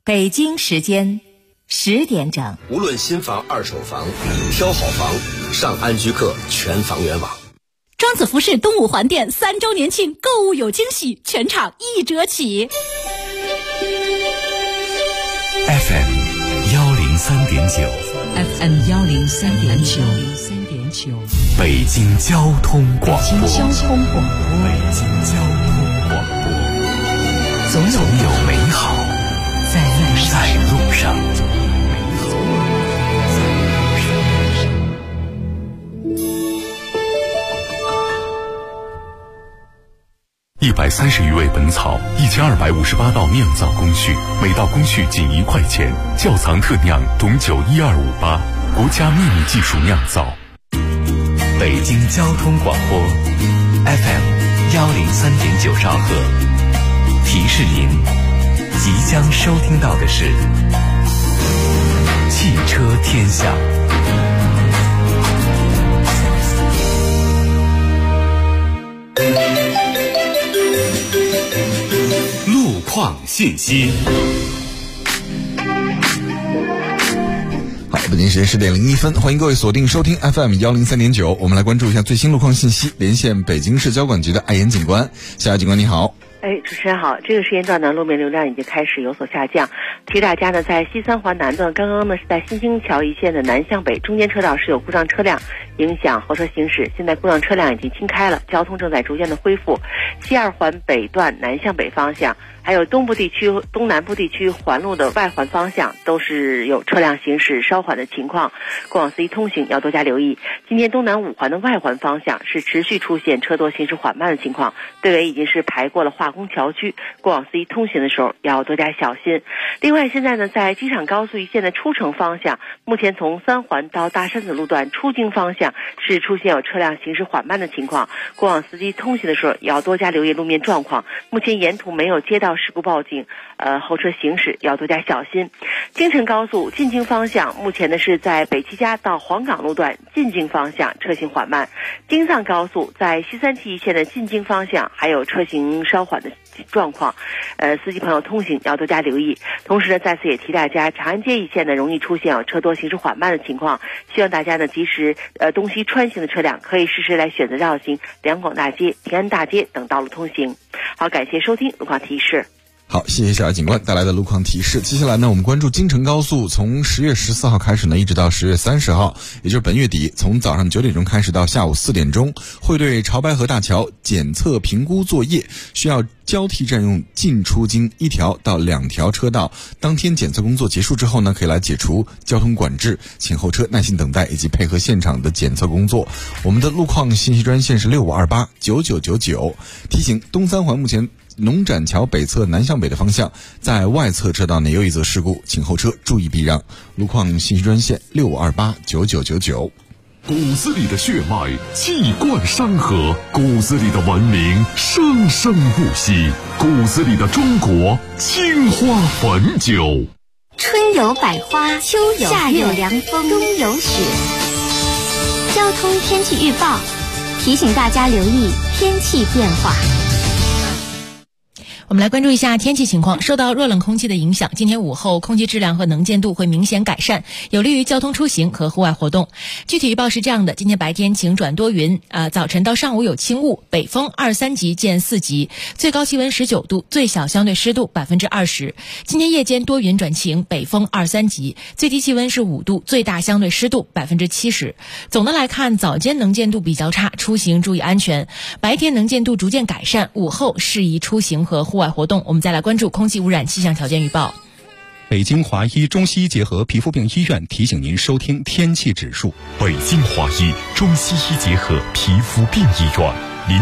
北京时间10点整。 无论新房二手房，挑好房上安居客全房源网。 庄子服饰东五环店3周年庆购物有惊喜，全场1折起。 FM 103.9 FM 103.9 北京交通广播。 北京交通广播。总有美好在路上。130余味本草，1258道酿造工序，每道工序仅1块钱。窖藏特酿董酒12588，国家秘密技术酿造。北京交通广播 FM 103.9兆赫，提示您即将收听到的是汽车天下。路况信息。 好，北京时间10点01分，欢迎各位锁定收听 FM 103.9，我们来关注一下最新路况信息，连线北京市交管局的艾岩警官。夏警官你好。 主持人好，这个时间段呢，路面流量已经开始有所下降，提大家呢，在西三环南段，刚刚呢是在新兴桥一线的南向北中间车道是有故障车辆影响后车行驶，现在故障车辆已经清开了，交通正在逐渐的恢复。西二环北段南向北方向，还有东南部地区环路的外环方向都是有车辆行驶稍缓的情况，过往司机通行要多加留意。今天东南五环的外环方向是持续出现车多行驶缓慢的情况，队尾已经是排过了化工桥区，过往司机通行的时候要多加小心。另外现在呢，在机场高速一线的出城方向，目前从3环到大山子路段出京方向是出现有车辆行驶缓慢的情况，过往司机通行的时候也要多加留意路面状况。目前沿途没有接到事故报警，后车行驶要多加小心。京承高速进京方向，目前呢是在北七家到黄岗路段进京方向车行缓慢。京藏高速在西三旗一线的进京方向还有车行稍缓的状况，司机朋友通行要多加留意。同时呢，在此也提大家，长安街一线呢容易出现有车多行驶缓慢的情况，希望大家呢及时东西穿行的车辆可以适时来选择绕行两广大街、平安大街等道路通行。好，感谢收听路况提示。 好，谢谢夏警官带来的路况提示。接下来呢，我们关注京承高速，从10月14号开始呢，一直到10月30号，也就是本月底，从早上9点钟开始到下午4点钟，会对潮白河大桥检测评估作业需要交替占用进出京1条到2条车道。当天检测工作结束之后呢，可以来解除交通管制，请候车耐心等待以及配合现场的检测工作。我们的路况信息专线是65289999，提醒东三环目前农展桥北侧南向北的方向，在外侧车道内有一则事故，请后车注意避让。路况信息专线65289999。 骨子里的血脉气贯山河，骨子里的文明生生不息，骨子里的中国青花汾酒。 春有百花，秋有夏有凉风，冬有雪。交通天气预报提醒大家留意天气变化。 我们来关注一下天气情况。受到热冷空气的影响，今天午后空气质量和能见度会明显改善，有利于交通出行和户外活动。具体预报是这样的：今天白天晴转多云，早晨到上午有轻雾，北风2、3级见4级，最高气温19度，最小相对湿度20%。今天夜间多云转晴，北风2、3级，最低气温是5度，最大相对湿度70%。总的来看，早间能见度比较差，出行注意安全；白天能见度逐渐改善，午后适宜出行和户外活动。我们再来关注空气污染气象条件预报。 北京华医中西医结合皮肤病医院提醒您收听天气指数。 北京华医中西医结合皮肤病医院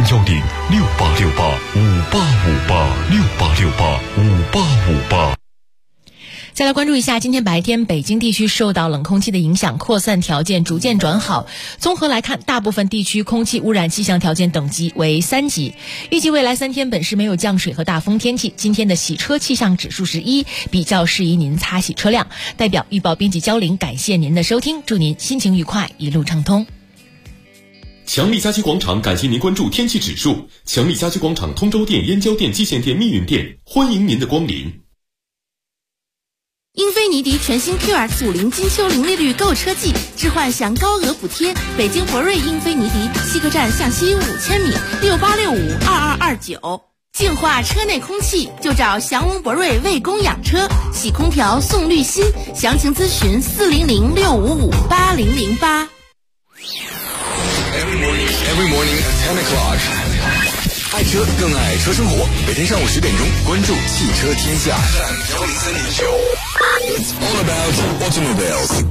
，01068685858，68685858。 再来关注一下，今天白天北京地区受到冷空气的影响，扩散条件逐渐转好。综合来看，大部分地区空气污染气象条件等级为3级。预计未来3天本市没有降水和大风天气。今天的洗车气象指数是1，比较适宜您擦洗车辆。代表预报编辑焦玲，感谢您的收听，祝您心情愉快，一路畅通。 强力家居广场感谢您关注天气指数。强力家居广场通州店、燕郊店、蓟县店、密云店，欢迎您的光临。 菲尼迪全新 QX50金秋零利率购车季，置换享高额补贴。北京博瑞英菲尼迪西客站向西5000米，68652229。净化车内空气就找祥翁博瑞为供养车，洗空调送滤芯，详情咨询400-655-8008。 Every morning at 10 o'clock， 爱车更爱车生活。每天上午10点钟，关注汽车天下。It's all about automobiles。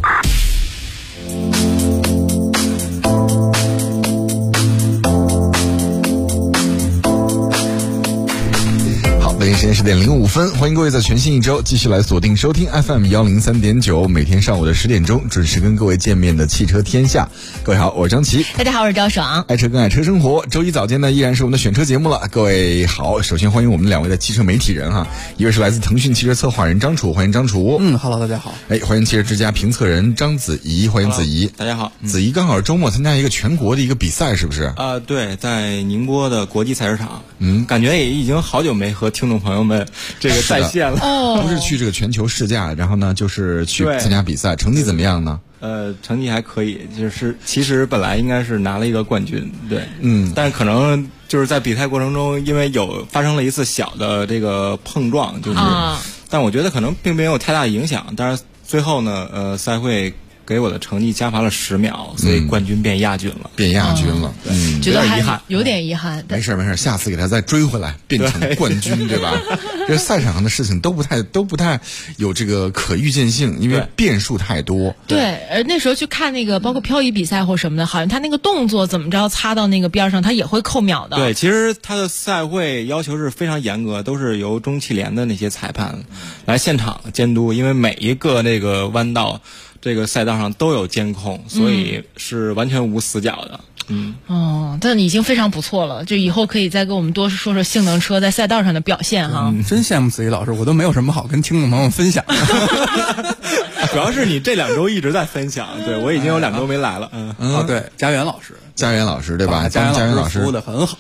北京时间10点05分，欢迎各位在全新一周继续来锁定收听 FM 103.9，每天上午的10点钟准时跟各位见面的汽车天下。各位好，我是张琪。 大家好，我是赵爽。 爱车更爱车生活，周一早间呢依然是我们的选车节目了。各位好，首先欢迎我们2位的汽车媒体人哈，一位是来自腾讯汽车策划人张楚，欢迎张楚。 Hello， 大家好。 欢迎汽车之家评测人张子怡，欢迎子怡。 大家好。 子怡刚好是周末参加一个全国的一个比赛，是不是？ 对，在宁波的国际赛车场。感觉也已经好久没和听众朋友们这个在线了。 不是去这个全球试驾，然后呢就是去参加比赛，成绩怎么样呢？ 成绩还可以，就是其实本来应该是拿了一个冠军，对，但是可能就是在比赛过程中，因为发生了一次小的这个碰撞，就是，但我觉得可能并没有太大的影响。但是最后呢，赛会给我的成绩加罚了10秒，所以冠军变亚军了， 觉得还有点遗憾。 没事，下次给他再追回来，变成冠军，对吧？这赛场上的事情都不太有这个可预见性，因为变数太多。 对，那时候去看那个包括漂移比赛或什么的，好像他那个动作怎么着擦到那个边上，他也会扣秒的。 对，其实他的赛会要求是非常严格，都是由中汽联的那些裁判来现场监督，因为每一个那个弯道。这个赛道上都有监控，所以是完全无死角的。 但已经非常不错了，就以后可以再跟我们多说说性能车在赛道上的表现哈。 真羡慕子怡老师，我都没有什么好跟听众朋友们分享的。主要是你这2周一直在分享，对我已经有2周没来了。对，家园老师对吧？家园老师服务的很好。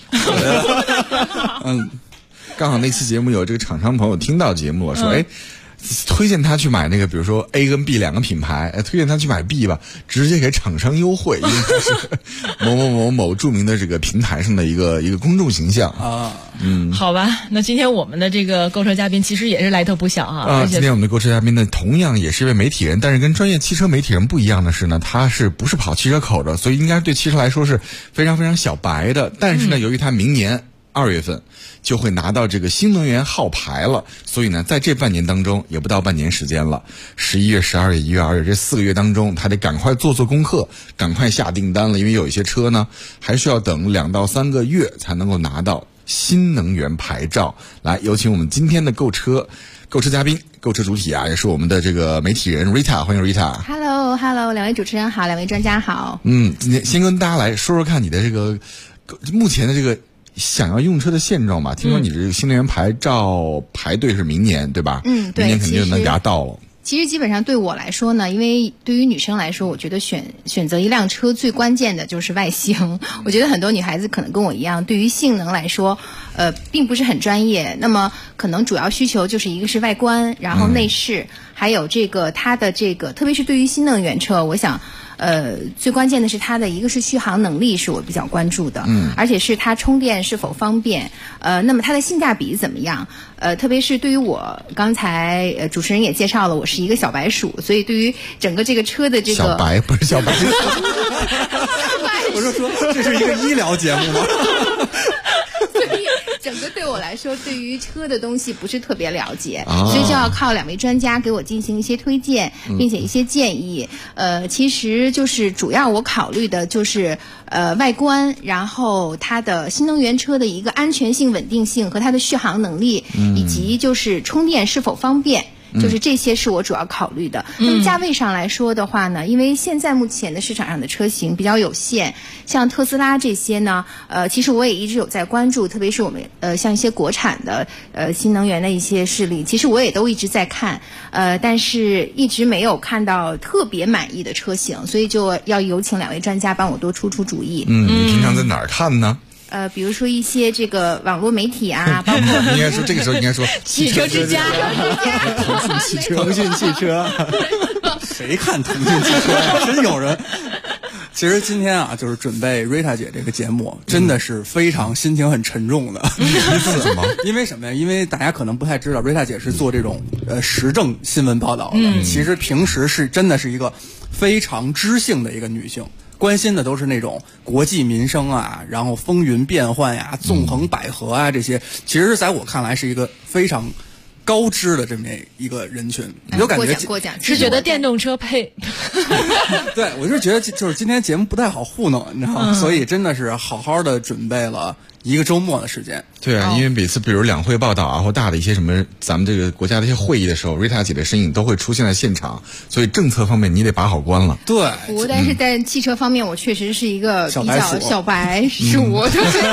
刚好那期节目有这个厂商朋友听到节目了，说推荐他去买那个，比如说 A 跟 B 2个品牌，推荐他去买 B 吧，直接给厂商优惠，因为他是某著名的这个平台上的一个公众形象啊。 好吧，那今天我们的这个购车嘉宾其实也是来头不小哈。 今天我们的购车嘉宾呢，同样也是一位媒体人，但是跟专业汽车媒体人不一样的是呢，他不是跑汽车口的，所以应该对汽车来说是非常非常小白的。但是呢，由于他明年2月份就会拿到这个新能源号牌了，所以呢，在这半年当中，也不到半年时间了，11月、12月、1月、2月这4个月当中，他得赶快做功课，赶快下订单了，因为有一些车呢，还需要等2到3个月才能够拿到新能源牌照。来，有请我们今天的购车嘉宾，购车主体啊，也是我们的这个媒体人 Rita， 欢迎 Rita。Hello， 2位主持人好，2位专家好。 今天先跟大家来说说看你的这个目前的这个想要用车的现状吧。听说你这个新能源牌照排队是明年，对吧？ 对， 明年肯定就能拿到了。 其实基本上对我来说呢，因为对于女生来说，我觉得选择一辆车最关键的就是外形。我觉得很多女孩子可能跟我一样，对于性能来说，并不是很专业。那么可能主要需求就是一个是外观，然后内饰，还有这个它的这个，特别是对于新能源车，我想。最关键的是它的一个是续航能力是我比较关注的，而且是它充电是否方便，那么它的性价比怎么样？特别是对于我刚才主持人也介绍了，我是一个小白鼠，所以对于整个这个车的这个小白不是小白鼠， 我说这是一个医疗节目吗？ 所以整个对我来说，对于车的东西不是特别了解，所以就要靠2位专家给我进行一些推荐，并且一些建议。其实就是主要我考虑的就是外观，然后它的新能源车的一个安全性、稳定性和它的续航能力，以及就是充电是否方便。就是这些是我主要考虑的。那么价位上来说的话呢，因为现在目前的市场上的车型比较有限，像特斯拉这些呢，其实我也一直有在关注，特别是我们像一些国产的新能源的一些势力，其实我也都一直在看，但是一直没有看到特别满意的车型，所以就要有请2位专家帮我多出主意。 你平常在哪儿看呢？ 比如说一些这个网络媒体啊，包括应该说这个时候应该说汽车之家， 腾讯汽车，谁看腾讯汽车呀？真有人。其实今天啊，就是准备瑞塔姐这个节目，真的是非常心情很沉重的。因为什么呀？因为大家可能不太知道，瑞塔姐是做这种时政新闻报道的。其实平时是真的是一个非常知性的一个女性，关心的都是那种国计民生啊，然后风云变幻呀、纵横捭阖啊这些。其实在我看来是一个非常高知的这么一个人群，你就感觉过奖是觉得电动车配对，我就觉得就是今天节目不太好糊弄，你知道吗？所以真的是好好的准备了一个周末的时间。 对啊，因为每次比如两会报道啊，或大的一些什么咱们这个国家的一些会议的时候，瑞塔姐的身影都会出现在现场，所以政策方面你得把好关了。 对， 但是在汽车方面，我确实是一个比较小白鼠，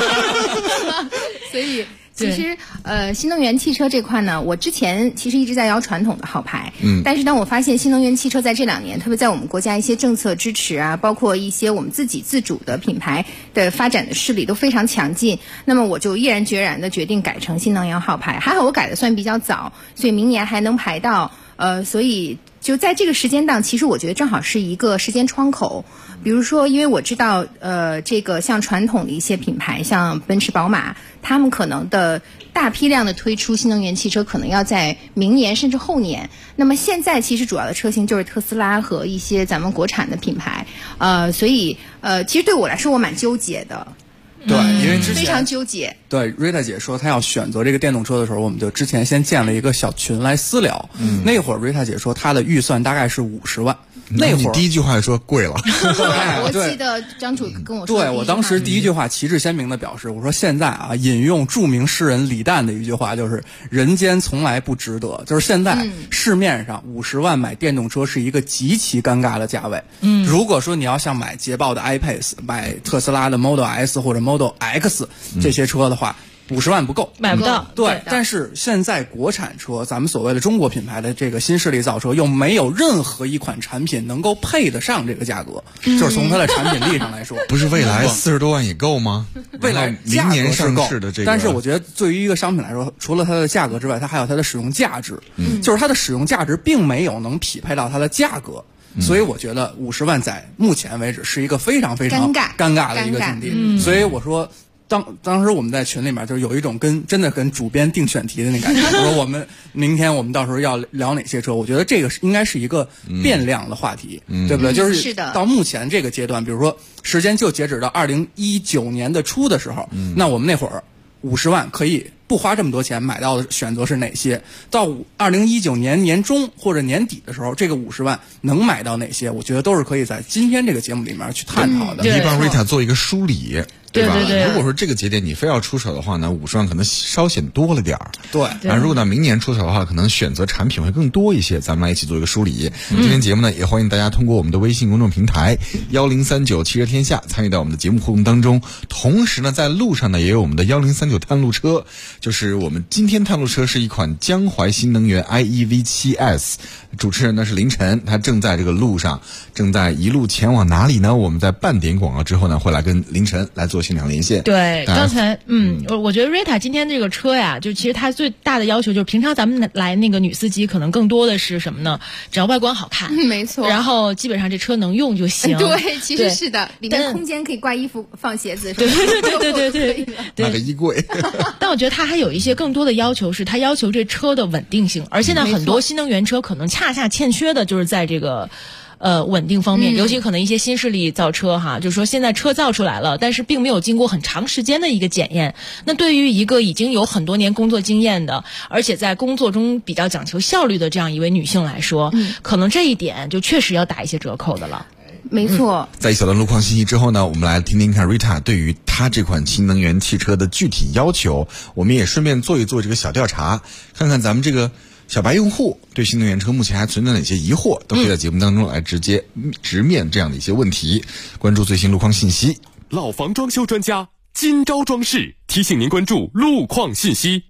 所以。其实，新能源汽车这块呢，我之前其实一直在摇传统的号牌，但是当我发现新能源汽车在这2年，特别在我们国家一些政策支持啊，包括一些我们自己自主的品牌的发展的势力都非常强劲，那么我就毅然决然的决定改成新能源号牌。还好我改的算比较早，所以明年还能排到，所以就在这个时间档，其实我觉得正好是一个时间窗口。比如说，因为我知道，这个像传统的一些品牌，像奔驰、宝马，他们可能的大批量的推出新能源汽车，可能要在明年甚至后年。那么现在其实主要的车型就是特斯拉和一些咱们国产的品牌，所以其实对我来说我蛮纠结的。 对，因为之前非常纠结。 对，瑞塔姐说她要选择这个电动车的时候，我们就之前先建了一个小群来私聊。那会儿瑞塔姐说她的预算大概是50万。那会儿第一句话说贵了。 我记得张主跟我说， 对，我当时第一句话旗帜鲜明的表示，我说现在啊，引用著名诗人李诞的一句话，就是人间从来不值得。就是现在市面上50万买电动车是一个极其尴尬的价位。如果说你要像买捷豹的 iPace、买特斯拉的 Model S 或者 Model X 这些车的话，50万不够， 买不到。 对，但是现在国产车，咱们所谓的中国品牌的这个新势力造车，又没有任何一款产品能够配得上这个价格，就是从它的产品力上来说， 不是未来40多万也够吗？ 未来明年上市的这个， 但是我觉得对于一个商品来说，除了它的价格之外，它还有它的使用价值，就是它的使用价值并没有能匹配到它的价格。所以我觉得50万在目前为止是一个非常非常尴尬的一个境地。所以我说。当时我们在群里面就有一种真的跟主编定选题的那感觉。我说明天我们到时候要聊哪些车，我觉得这个应该是一个变量的话题，对不对？就是到目前这个阶段，比如说时间就截止到2019年的初的时候，那我们那会儿50万可以不花这么多钱买到的选择是哪些？到2019年年中或者年底的时候，这个50万能买到哪些？我觉得都是可以在今天这个节目里面去探讨的。 你帮瑞塔做一个梳理。对吧？ 对。 如果说这个节点你非要出手的话呢，50万可能稍显多了点儿。 对。 如果到明年出手的话，可能选择产品会更多一些。咱们来一起做一个梳理。今天节目呢，也欢迎大家通过我们的微信公众平台1039汽车天下参与到我们的节目互动当中。同时呢，在路上呢也有我们的1039探路车，就是我们今天探路车是一款江淮新能源 IEV7S。主持人呢是凌晨，他正在这个路上，正在一路前往哪里呢？我们在半点广告之后呢，会来跟凌晨来做现场连线。 对，刚才我觉得瑞塔今天这个车呀，就其实它最大的要求就是，平常咱们来那个女司机可能更多的是什么呢？只要外观好看， 没错。 然后基本上这车能用就行。 对，其实是的，里面空间可以挂衣服、放鞋子。 对， 那个衣柜。 但我觉得它还有一些更多的要求，是它要求这车的稳定性，而现在很多新能源车可能恰恰欠缺的就是在这个。稳定方面，尤其可能一些新势力造车哈，就是说现在车造出来了，但是并没有经过很长时间的一个检验。那对于一个已经有很多年工作经验的，而且在工作中比较讲求效率的这样一位女性来说，可能这一点就确实要打一些折扣的了。 没错。 在一小段路况信息之后呢，我们来听听看 Rita 对于她这款新能源汽车的具体要求。我们也顺便做一做这个小调查，看看咱们这个小白用户对新能源车目前还存在哪些疑惑，都可以在节目当中来直面这样的一些问题。关注最新路况信息。 老房装修专家今朝装饰提醒您关注路况信息。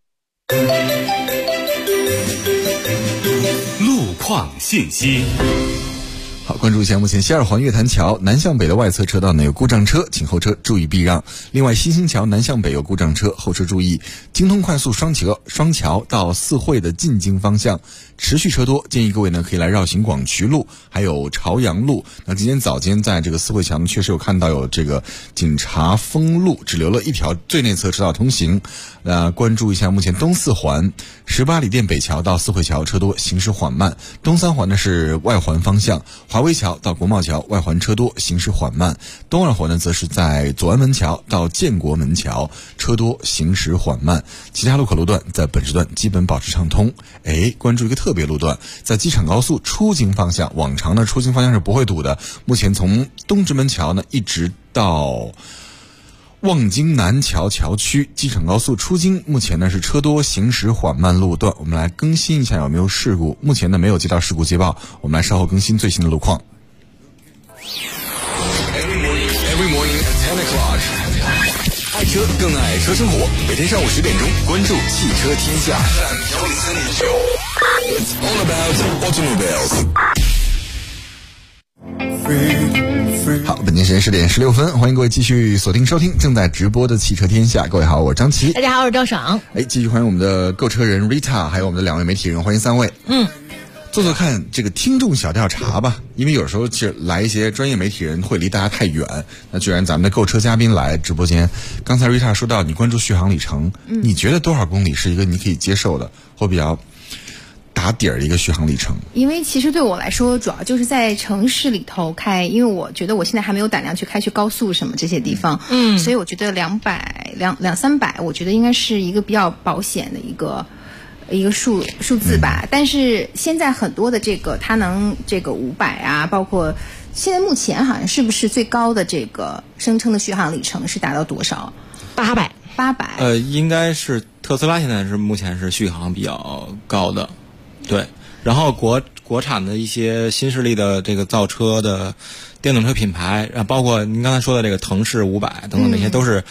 路况信息。 好，关注一下目前西二环月坛桥南向北的外侧车道呢有故障车，请后车注意避让。另外，新兴桥南向北有故障车，后车注意。京通快速双桥到四惠的进京方向持续车多，建议各位呢可以来绕行广渠路，还有朝阳路。那今天早间在这个四惠桥呢，确实有看到有这个警察封路，只留了一条最内侧车道通行。关注一下目前东四环18里店北桥到四惠桥车多，行驶缓慢。东三环呢是外环方向，华威桥到国贸桥外环车多，行驶缓慢。东二环呢则是在左安门桥到建国门桥车多，行驶缓慢。其他路口路段在本时段基本保持畅通。关注一个特别路段，在机场高速出京方向，往常呢出京方向是不会堵的，目前从东直门桥呢一直到望京南桥桥区机场高速出京，目前呢是车多，行驶缓慢路段。我们来更新一下有没有事故，目前呢没有接到事故接报，我们来稍后更新最新的路况。 Every morning at 10 o'clock， 爱车更爱车生活。每天上午10点钟，关注汽车天下。It's all about automobiles。 好，本间时间10点16分，欢迎各位继续锁定收听正在直播的汽车天下。各位好，我是张琪。 大家好，我是赵爽。 继续欢迎我们的购车人 Rita， 还有我们的2位媒体人，欢迎3位。做看这个听众小调查吧，因为有时候其实来一些专业媒体人会离大家太远，那居然咱们的购车嘉宾来直播间。刚才 Rita 说到你关注续航里程，你觉得多少公里是一个你可以接受的或比较打底儿一个续航里程？ 因为其实对我来说，主要就是在城市里头开，因为我觉得我现在还没有胆量去开去高速什么这些地方，所以我觉得200-300，我觉得应该是一个比较保险的一个数字吧。但是现在很多的这个它能这个500啊，包括现在目前好像是不是最高的这个声称的续航里程是达到多少？800。 应该是特斯拉现在是目前是续航比较高的。对，然后国产的一些新势力的这个造车的电动车品牌，包括您刚才说的这个腾势500等等，这些都是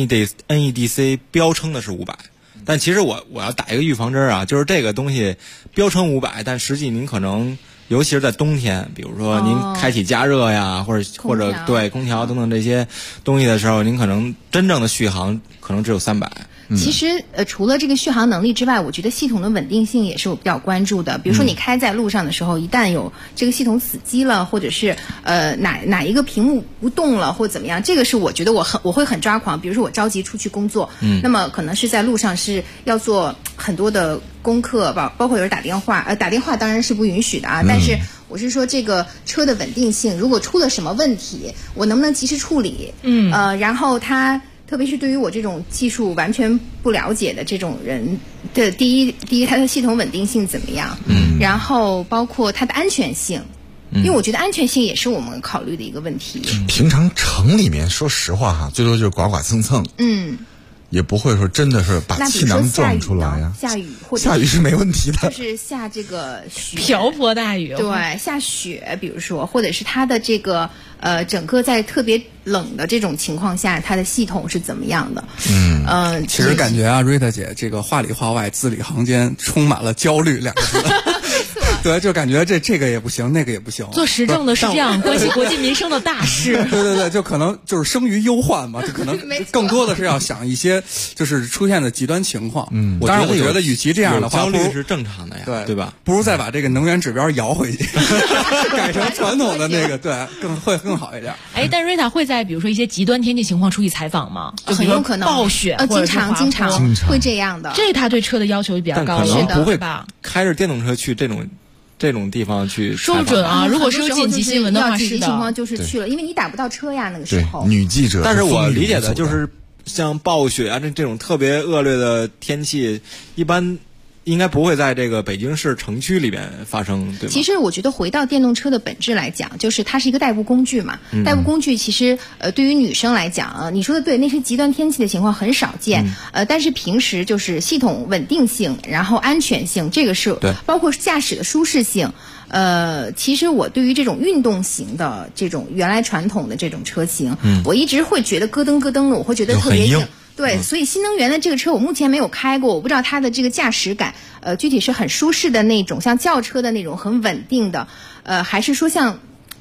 NEDC 标称的是500。但其实我要打一个预防针啊，就是这个东西标称500，但实际您可能尤其是在冬天，比如说您开启加热呀，或者对空调等等这些东西的时候，您可能真正的续航可能只有300。 其实除了这个续航能力之外，我觉得系统的稳定性也是我比较关注的。比如说你开在路上的时候，一旦有这个系统死机了，或者是哪一个屏幕不动了或怎么样，这个是我觉得我会很抓狂。比如说我着急出去工作，那么可能是在路上是要做很多的功课吧，包括有人打电话，打电话当然是不允许的啊，但是我是说这个车的稳定性，如果出了什么问题，我能不能及时处理？然后它。特别是对于我这种技术完全不了解的这种人的第一它的系统稳定性怎么样？然后包括它的安全性，因为我觉得安全性也是我们考虑的一个问题。 平常城里面说实话哈，最多就是刮刮蹭蹭，也不会说真的是把气囊撞出来呀。下雨是没问题的， 就是下这个雪， 瓢泼大雨， 对，下雪，比如说，或者是它的这个整个在特别冷的这种情况下，它的系统是怎么样的？ 其实感觉啊，Rita 姐这个话里话外、字里行间充满了焦虑2个字。对，就感觉这个也不行，那个也不行。 做时政的是这样，关系国计民生的大事。 对，就可能就是生于忧患嘛，就可能更多的是要想一些就是出现的极端情况。当然我觉得与其这样的话， 焦虑是正常的呀，对吧？ 不如再把这个能源指标摇回去，改成传统的那个，对，会更好一点。 但瑞塔会在比如说一些极端天气情况出去采访吗？ 很有可能暴雪， 经常会这样的。 这他对车的要求比较高， 是的，不会开着电动车去这种地方去说不准啊。如果是有紧急新闻的话， 紧急情况就是去了，因为你打不到车呀，那个时候。 女记者， 但是我理解的就是像暴雪啊这种特别恶劣的天气，一般应该不会在这个北京市城区里边发生，对吗？ 其实我觉得回到电动车的本质来讲，就是它是一个代步工具嘛。代步工具其实对于女生来讲，你说的对，那些极端天气的情况很少见。但是平时就是系统稳定性，然后安全性，这个是包括驾驶的舒适性。其实我对于这种运动型的这种原来传统的这种车型，我一直会觉得咯噔咯噔的，我会觉得特别硬。对，所以新能源的这个车我目前没有开过，我不知道它的这个驾驶感，具体是很舒适的那种，像轿车的那种很稳定的，还是说像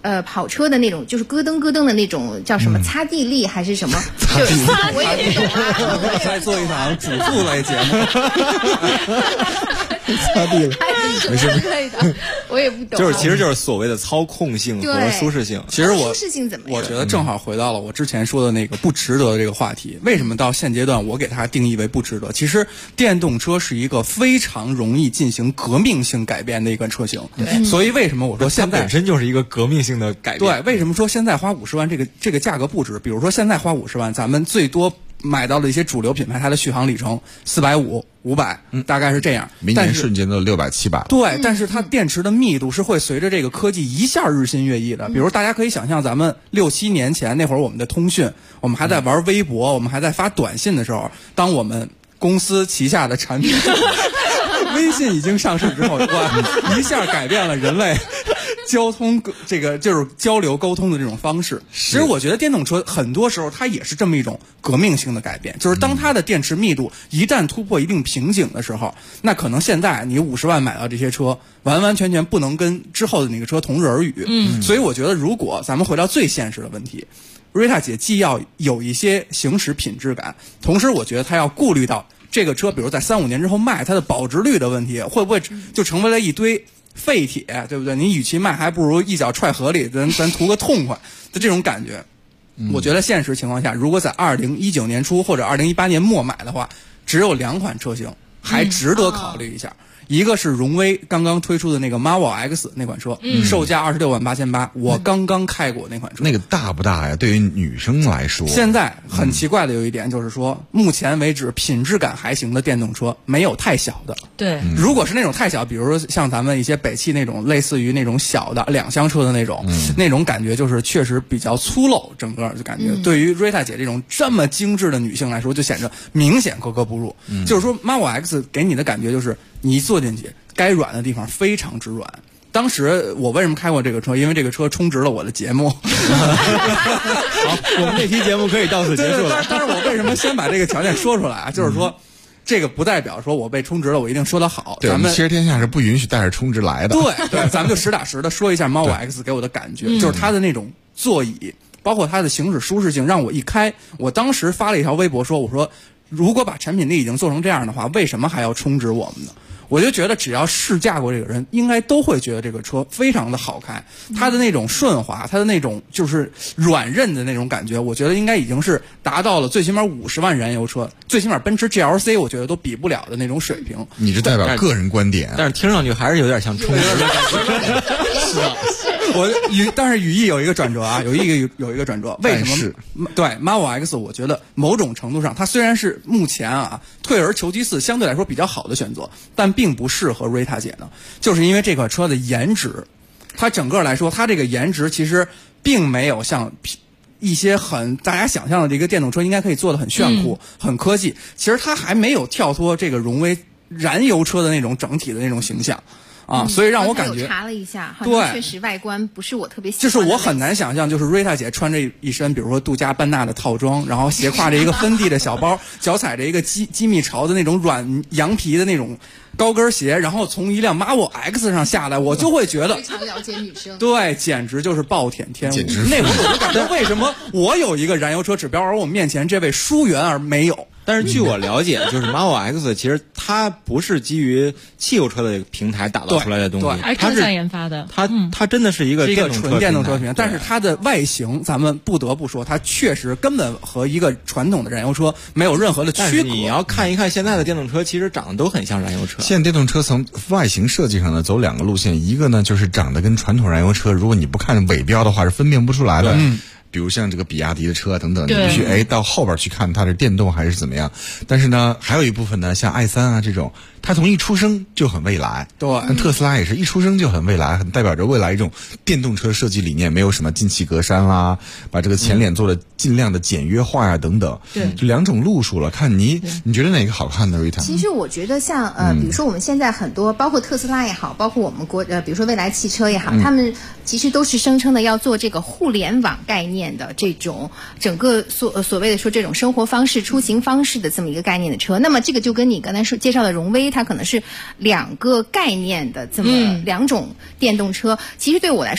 跑车的那种，就是咯噔咯噔的那种，叫什么擦地力还是什么？就是我也不懂啊。 再做一场主妇类节目。擦地了， 没事之类的，我也不懂。 其实就是所谓的操控性和舒适性。 其实舒适性怎么样？ 我觉得正好回到了我之前说的那个不值得的这个话题。为什么到现阶段我给它定义为不值得？其实电动车是一个非常容易进行革命性改变的一个车型。 对， 所以为什么我说现在本身就是一个革命性的改变？ 对，为什么说现在花50万这个价格不值？比如说现在花50万，咱们最多买到了一些主流品牌，它的续航里程450、500，大概是这样。 明年瞬间都600、700。 对，但是它电池的密度是会随着这个科技一下日新月异的。比如大家可以想象，咱们6、7年前那会儿，我们的通讯，我们还在玩微博，我们还在发短信的时候，当我们公司旗下的产品微信已经上市之后，哇，一下改变了人类交通这个就是交流沟通的这种方式。其实我觉得电动车很多时候它也是这么一种革命性的改变，就是当它的电池密度一旦突破一定瓶颈的时候，那可能现在你50万买到这些车，完完全全不能跟之后的那个车同日而语。所以我觉得如果咱们回到最现实的问题，瑞塔姐既要有一些行驶品质感，同时我觉得她要顾虑到这个车比如在3、5年之后卖它的保值率的问题，会不会就成为了一堆废铁，对不对？你与其卖，还不如一脚踹河里，咱图个痛快的这种感觉。我觉得现实情况下，如果在2019年初或者2018年末买的话，只有2款车型还值得考虑一下。一个是荣威刚刚推出的那个 Marvel X 那款车，售价268800，我刚刚开过那款车。 那个大不大呀？对于女生来说， 现在很奇怪的有一点就是说，目前为止品质感还行的电动车没有太小的。 对， 如果是那种太小，比如说像咱们一些北汽那种类似于那种小的2厢车的那种，那种感觉就是确实比较粗陋，整个就感觉对于瑞塔姐这种这么精致的女性来说，就显得明显格格不入。就是说 Marvel X 给你的感觉就是你一坐进去，该软的地方非常之软。当时我为什么开过这个车？因为这个车充值了我的节目。好， 我们这期节目可以到此结束了。 但是我为什么先把这个条件说出来啊？就是说，这个不代表说我被充值了，我一定说得好。 对， 咱们其实天下是不允许带着充值来的。 对，咱们就实打实的说一下猫 X 给我的感觉，就是它的那种座椅，包括它的行驶舒适性，让我一开，我当时发了一条微博说，我说如果把产品力已经做成这样的话，为什么还要充值我们呢？我就觉得只要试驾过这个人，应该都会觉得这个车非常的好开，它的那种顺滑，它的那种就是软韧的那种感觉，我觉得应该已经是达到了最起码50万燃油车，最起码奔驰 GLC 我觉得都比不了的那种水平。 你是代表个人观点， 但是听上去还是有点像充值的感觉。 是啊，但是语义有一个转折啊，有一个转折。为什么？对 Marvel X， 我觉得某种程度上，它虽然是目前啊退而求其次，相对来说比较好的选择，但并不适合瑞塔姐呢，就是因为这款车的颜值，它整个来说，它这个颜值其实并没有像一些大家想象的这个电动车应该可以做得很炫酷、很科技，其实它还没有跳脱这个荣威燃油车的那种整体的那种形象。所以让我感觉查了一下，好像确实外观不是我特别喜欢的。 就是我很难想象，就是瑞塔姐穿着一身，比如说杜嘉班纳的套装，然后斜挎着一个芬迪的小包，脚踩着一个机密潮的那种软羊皮的那种高跟鞋，然后从一辆 Marvel X 上下来，我就会觉得非常了解女生。 对，简直就是暴殄天物。 那会儿我就感觉，为什么我有一个燃油车指标，而我面前这位疏远而没有？ 但是据我了解，就是 Marvel X 其实它不是基于汽油车的平台打造出来的东西， 它是正向研发的。 它真的是一个纯电动车平台，但是它的外形，咱们不得不说，它确实根本和一个传统的燃油车没有任何的区隔。 你要看一看现在的电动车，其实长得都很像燃油车。 现在电动车从外形设计上呢，走2个路线，一个呢就是长得跟传统燃油车，如果你不看尾标的话，是分辨不出来的。比如像这个比亚迪的车等等，你必须到后边去看它是电动还是怎么样。但是呢，还有一部分呢，像i3啊这种，它从一出生就很未来。 对， 但特斯拉也是一出生就很未来，很代表着未来一种电动车设计理念，没有什么进气格栅啦，把这个前脸做的尽量的简约化呀等等。 对， 就2种路数了，看你觉得哪个好看呢？瑞塔？ 其实我觉得像比如说我们现在很多，包括特斯拉也好，包括我们比如说蔚来汽车也好，他们其实都是声称的要做这个互联网概念的这种整个所谓的说这种生活方式、出行方式的这么一个概念的车。那么这个就跟你刚才介绍的荣威，它可能是2个概念的这么2种电动车。其实对我来说，我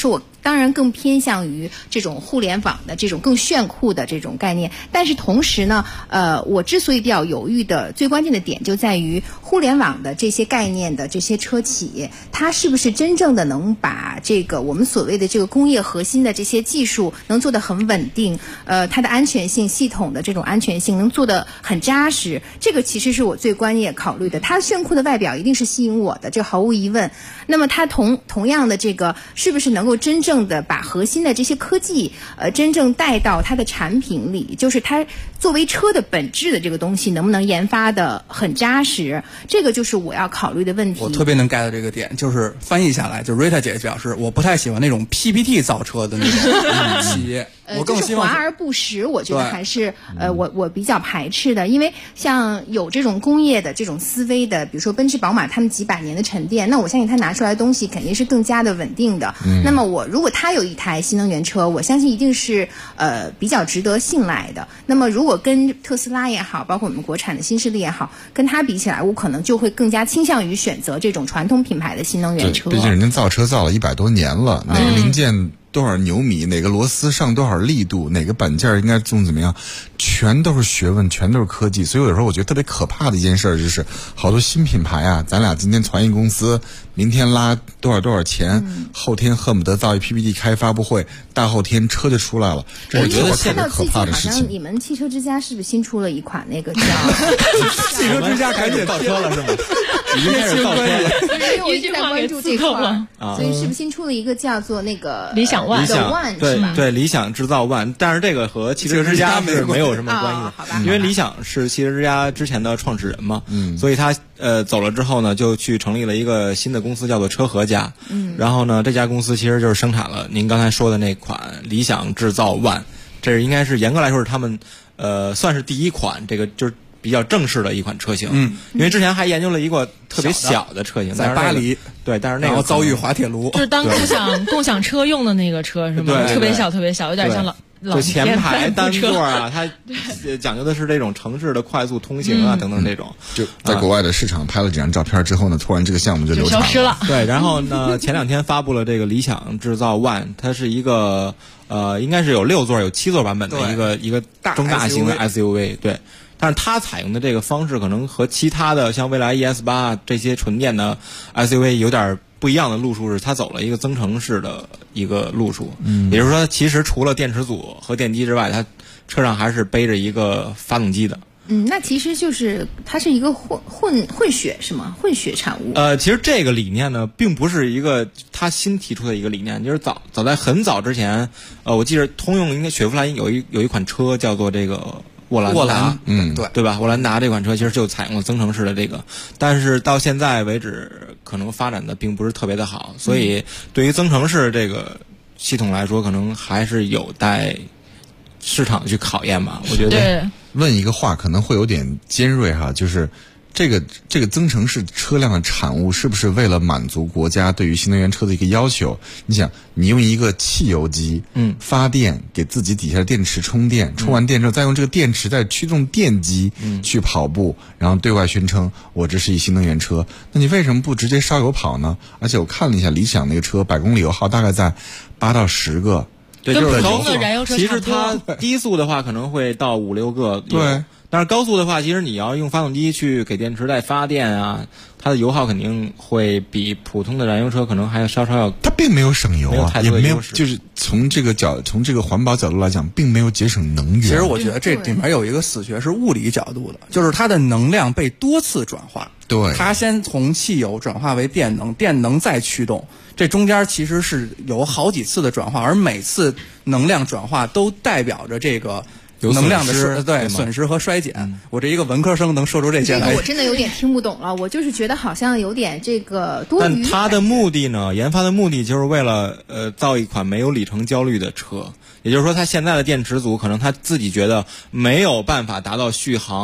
当然更偏向于这种互联网的这种更炫酷的这种概念。但是同时呢，我之所以比较犹豫的最关键的点就在于互联网的这些概念的这些车企，它是不是真正的能把这个我们所谓的这个工业核心的这些技术能做得很稳定，它的安全性、系统的这种安全性能做得很扎实，这个其实是我最关键考虑的。它炫酷的外表一定是吸引我的，这毫无疑问。那么它同样的这个是不是能够真正的把核心的这些科技真正带到它的产品里，就是它作为车的本质的这个东西能不能研发的很扎实，这个就是我要考虑的问题。 我特别能 get 这个点，就是翻译下来，就是 Rita 姐表示我不太喜欢那种 PPT 造车的那种企业。我更希望就是华而不实，我觉得还是我比较排斥的，因为像有这种工业的这种思维的，比如说奔驰、宝马，他们几百年的沉淀，那我相信他拿出来的东西肯定是更加的稳定的。那么如果他有一台新能源车，我相信一定是比较值得信赖的。那么如果跟特斯拉也好，包括我们国产的新势力也好，跟它比起来，我可能就会更加倾向于选择这种传统品牌的新能源车。 毕竟人家造车造了100多年了，哪个零件多少牛米，哪个螺丝上多少力度，哪个板件应该做怎么样，全都是学问，全都是科技。所以有时候我觉得特别可怕的一件事就是好多新品牌啊，咱俩今天传一公司，明天拉多少钱，后天恨不得造一 PPT 开发布会，大后天车就出来了。这是特别可怕的事情。 好像你们汽车之家是不是新出了一款那个叫汽车之家赶紧造车了是吗？ 已经开始造车了。 因为我一直在关注这块所以是不是新出了一个叫做那个理想 ONE 对理想制造 ONE， 但是这个和汽车之家是没有什么关系的，因为理想是汽车之家之前的创始人嘛，所以他走了之后呢，就去成立了一个新的公司，叫做车和家。然后呢，这家公司其实就是生产了您刚才说的那款理想制造 ONE， 这是应该是严格来说是他们算是第一款这个就是比较正式的一款车型。因为之前还研究了一个特别小的车型， 在巴黎。 对，但是那个然后遭遇滑铁卢， 就是当共享车用的那个车是吗？ 对， 特别小，特别小，有点像就前排单座啊，它讲究的是这种城市的快速通行啊等等这种。 就在国外的市场拍了几张照片之后呢，突然这个项目就流产消失了。 对，然后呢，前2天发布了这个理想制造 ONE， 它是一个应该是有6座有7座版本的一个中大型的 SUV， 对。但是它采用的这个方式可能和其他的像蔚来 ES8 这些纯电的 SUV 有点不一样的路数，是它走了一个增程式的一个路数。也就是说，其实除了电池组和电机之外，它车上还是背着一个发动机的。 那其实就是它是一个混血是吗？混血产物。 其实这个理念呢，并不是一个他新提出的一个理念，就是早在很早之前，我记得通用应该雪佛兰有一款车叫做这个沃兰达，对吧？沃兰达这款车其实就采用了增程式的这个，但是到现在为止，可能发展的并不是特别的好，所以对于增程式这个系统来说，可能还是有待市场去考验吧。我觉得问一个话可能会有点尖锐哈，就是这个增程式车辆的产物是不是为了满足国家对于新能源车的一个要求？你想，你用一个汽油机发电给自己底下的电池充电，充完电之后再用这个电池再驱动电机去跑步，然后对外宣称我这是一新能源车，那你为什么不直接烧油跑呢？而且我看了一下理想那个车100公里油耗大概在8到10个。 对，就是高速燃油车其实它低速的话可能会到5、6个。 对。 但是高速的话，其实你要用发动机去给电池再发电啊，它的油耗肯定会比普通的燃油车可能还稍要。 它并没有省油啊， 也没有，就是从这个环保角度来讲，并没有节省能源。其实我觉得这里面有一个死穴是物理角度的，就是它的能量被多次转化。 对， 它先从汽油转化为电能，电能再驱动，这中间其实是有好几次的转化，而每次能量转化都代表着这个能量的损失和衰减。我这一个文科生能说出这些来， 我真的有点听不懂了。我就是觉得好像有点这个多余。 但它的目的呢，研发的目的就是为了造一款没有里程焦虑的车。也就是说，它现在的电池组可能他自己觉得没有办法达到续航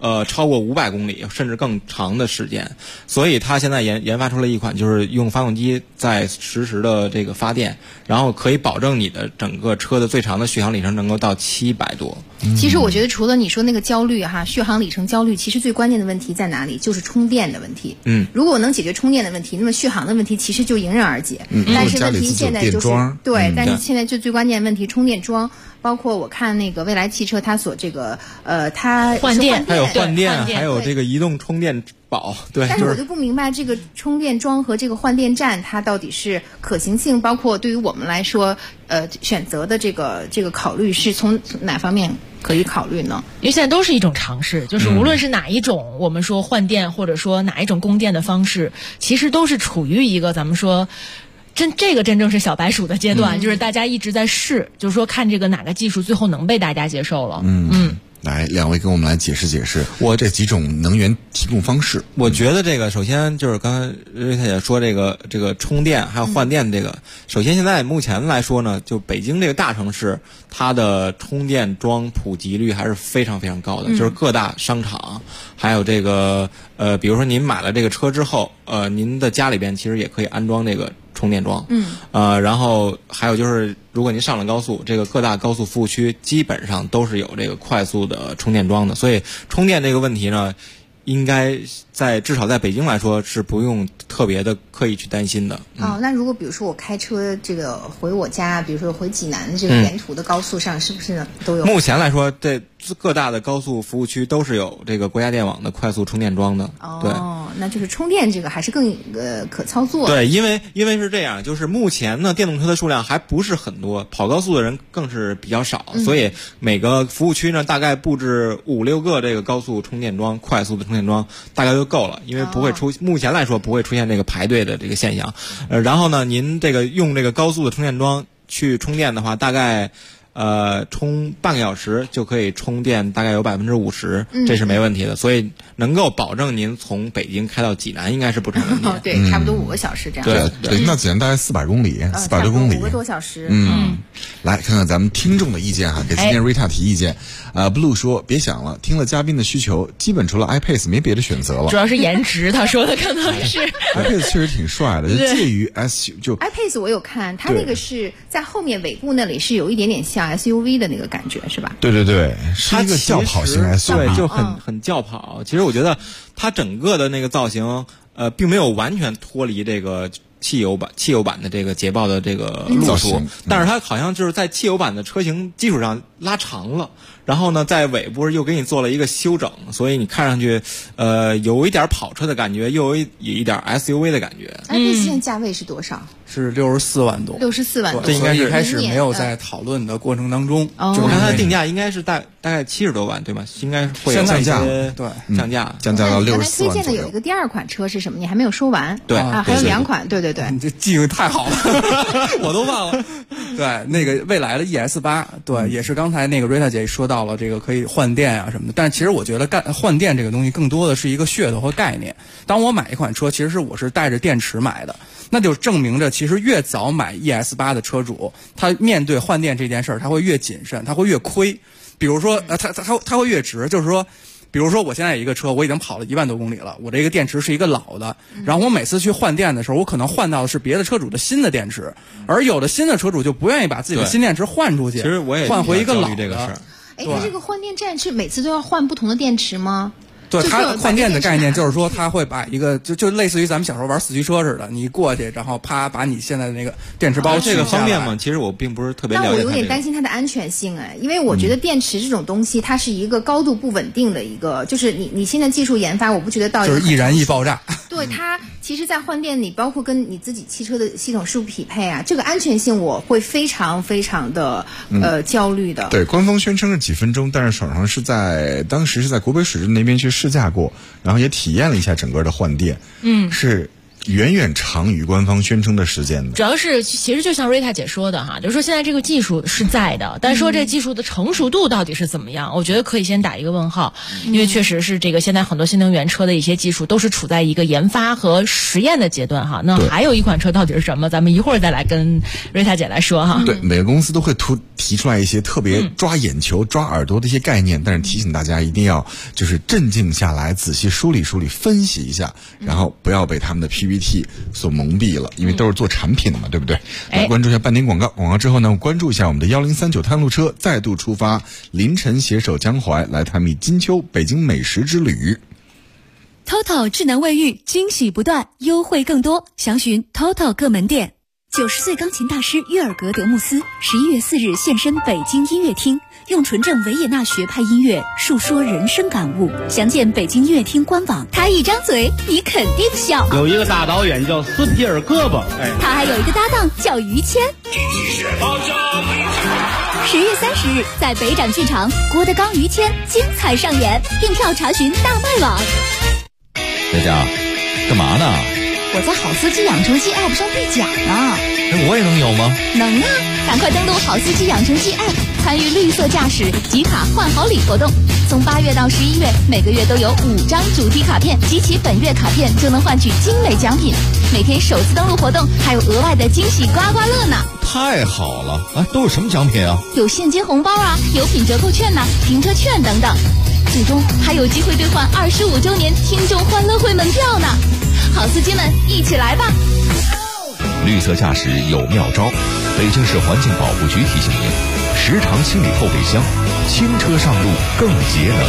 超过500公里甚至更长的时间，所以它现在研发出了一款就是用发动机在实时的这个发电，然后可以保证你的整个车的最长的续航里程能够到700多。 其实我觉得除了你说那个焦虑续航里程焦虑，其实最关键的问题在哪里？就是充电的问题。如果我能解决充电的问题，那么续航的问题其实就迎刃而解。但是问题现在就是对，但是现在最关键的问题充电桩。包括我看那个蔚来汽车，它所这个它换电， 还有换电，还有这个移动充电宝。对， 但是我就不明白这个充电桩和这个换电站，它到底是可行性，包括对于我们来说，选择的这个考虑是从哪方面可以考虑呢？ 因为现在都是一种尝试，就是无论是哪一种我们说换电，或者说哪一种供电的方式，其实都是处于一个咱们说。这个真正是小白鼠的阶段，就是大家一直在试，就是说看这个哪个技术最后能被大家接受了。 来，两位跟我们来解释解释我这几种能源提供方式。 我觉得这个首先就是刚才瑞太姐说这个充电还有换电这个，首先现在目前来说呢，就北京这个大城市，它的充电桩普及率还是非常非常高的，就是各大商场，还有这个比如说您买了这个车之后，您的家里边其实也可以安装这个充电桩。然后还有就是如果您上了高速，这个各大高速服务区基本上都是有这个快速的充电桩的，所以充电这个问题呢，应该至少在北京来说是不用特别的刻意去担心的。 那如果比如说我开车这个回我家，比如说回济南的这个沿途的高速上，是不是都有？ 目前来说，这各大的高速服务区都是有这个国家电网的快速充电桩的。对， 那就是充电这个还是更可操作。 对，因为是这样，就是目前呢，电动车的数量还不是很多，跑高速的人更是比较少，所以每个服务区呢，大概布置5-6个这个高速充电桩、快速的充电桩，大概就够了，因为不会目前来说不会出现这个排队的这个现象。然后呢，您这个用这个高速的充电桩去充电的话，大概充半个小时就可以充电，大概有50%，这是没问题的，所以能够保证您从北京开到济南应该是不成问题。 对，差不多5个小时这样。 对，那济南大概400公里，400多公里，5 个多小时。 来看看咱们听众的意见哈，给今天 Rita 提意见。Blue 说别想了，听了嘉宾的需求，基本除了 iPace 没别的选择了。 主要是颜值，他说的可能是。 iPace 确实挺帅的，就介于 iPace 我有看，它那个是在后面尾部那里是有一点点像 SUV 的那个感觉，是吧？ 对，是一个轿跑型 SUV， 对，就很轿跑。其实我觉得它整个的那个造型，并没有完全脱离这个汽油版的这个捷豹的这个路数，但是它好像就是在汽油版的车型基础上拉长了，然后呢，在尾部又给你做了一个修整，所以你看上去有一点跑车的感觉，又有一点 SUV 的感觉。 现在价位是多少？ 是64万多。 64万多， 这应该是一开始没有在讨论的过程当中。 我看它的定价应该是大概70多万，对吗？应该会有降价， 对，降价到64万左右。 刚才推荐的有一个第二款车是什么？你还没有说完。 对还有2款，对。 你这记忆太好了，我都忘了。对，那个蔚来的 ES8，对，也是刚才那个 Rita 姐说到了这个可以换电啊什么的。但是其实我觉得换电这个东西更多的是一个噱头和概念。当我买一款车，其实我是带着电池买的，那就证明着其实越早买 ES8 的车主，他面对换电这件事儿，他会越谨慎，他会越亏。比如说，他会越值，就是说。比如说我现在有一个车，我已经跑了1万多公里了，我这个电池是一个老的，然后我每次去换电的时候，我可能换到的是别的车主的新的电池，而有的新的车主就不愿意把自己的新电池换出去， 其实我也换回一个老这个事儿。 那这个换电站是每次都要换不同的电池吗？ 对，它换电的概念就是说，它会把一个就类似于咱们小时候玩四驱车似的，你过去，然后啪把你现在的那个电池包这个方便吗？其实我并不是特别了解。 但我有点担心它的安全性因为我觉得电池这种东西，它是一个高度不稳定的一个，就是你现在技术研发，我不觉得到就是易燃易爆炸。 对它，其实，在换电里，包括跟你自己汽车的系统是不是匹配啊？这个安全性我会非常非常的焦虑的。 对，官方宣称是几分钟，但是手上当时是在国北水镇那边去试驾过。然后也体验了一下整个的换电，是远远长于官方宣称的时间的。 主要是其实就像瑞塔姐说的哈，就是说现在这个技术是在的，但是说这技术的成熟度到底是怎么样，我觉得可以先打一个问号，因为确实是这个现在很多新能源车的一些技术都是处在一个研发和实验的阶段哈。那还有一款车到底是什么，咱们一会儿再来跟瑞塔姐来说哈。 对，每个公司都会提出来一些特别抓眼球、抓耳朵的一些概念，但是提醒大家一定要就是镇静下来，仔细梳理梳理，分析一下，然后不要被他们的 PPT 所蒙蔽了，因为都是做产品的嘛，对不对？来关注一下半点广告，广告之后呢，关注一下我们的1039探路车再度出发，凌晨携手江淮来探秘金秋北京美食之旅。 TOTO 智能卫浴，惊喜不断，优惠更多，详询 TOTO 各门店。90岁钢琴大师约尔格德穆斯11月4日现身北京音乐厅，用纯正维也纳学派音乐述说人生感悟。详见北京音乐厅官网。他一张嘴，你肯定笑。 有一个大导演叫斯皮尔胳膊， 他还有一个搭档叫于谦。10月30日，在北展剧场，郭德纲、于谦精彩上演，订票查询大麦网。 佳佳，干嘛呢？ 我在好司机养成记 App 上兑奖呢。 我也能有吗？ 能啊！赶快登录好司机养成记 App， 参与绿色驾驶集卡换好礼活动。从8月到11月，每个月都有5张主题卡片，集齐本月卡片就能换取精美奖品。每天首次登录活动还有额外的惊喜刮刮乐呢！ 太好了！都有什么奖品啊？ 有现金红包啊，有品折扣券呐，停车券等等。最终还有机会兑换25周年听众欢乐会门票呢！好司机们，一起来吧！ 绿色驾驶有妙招，北京市环境保护局提醒您：时常清理后备箱，轻车上路更节能。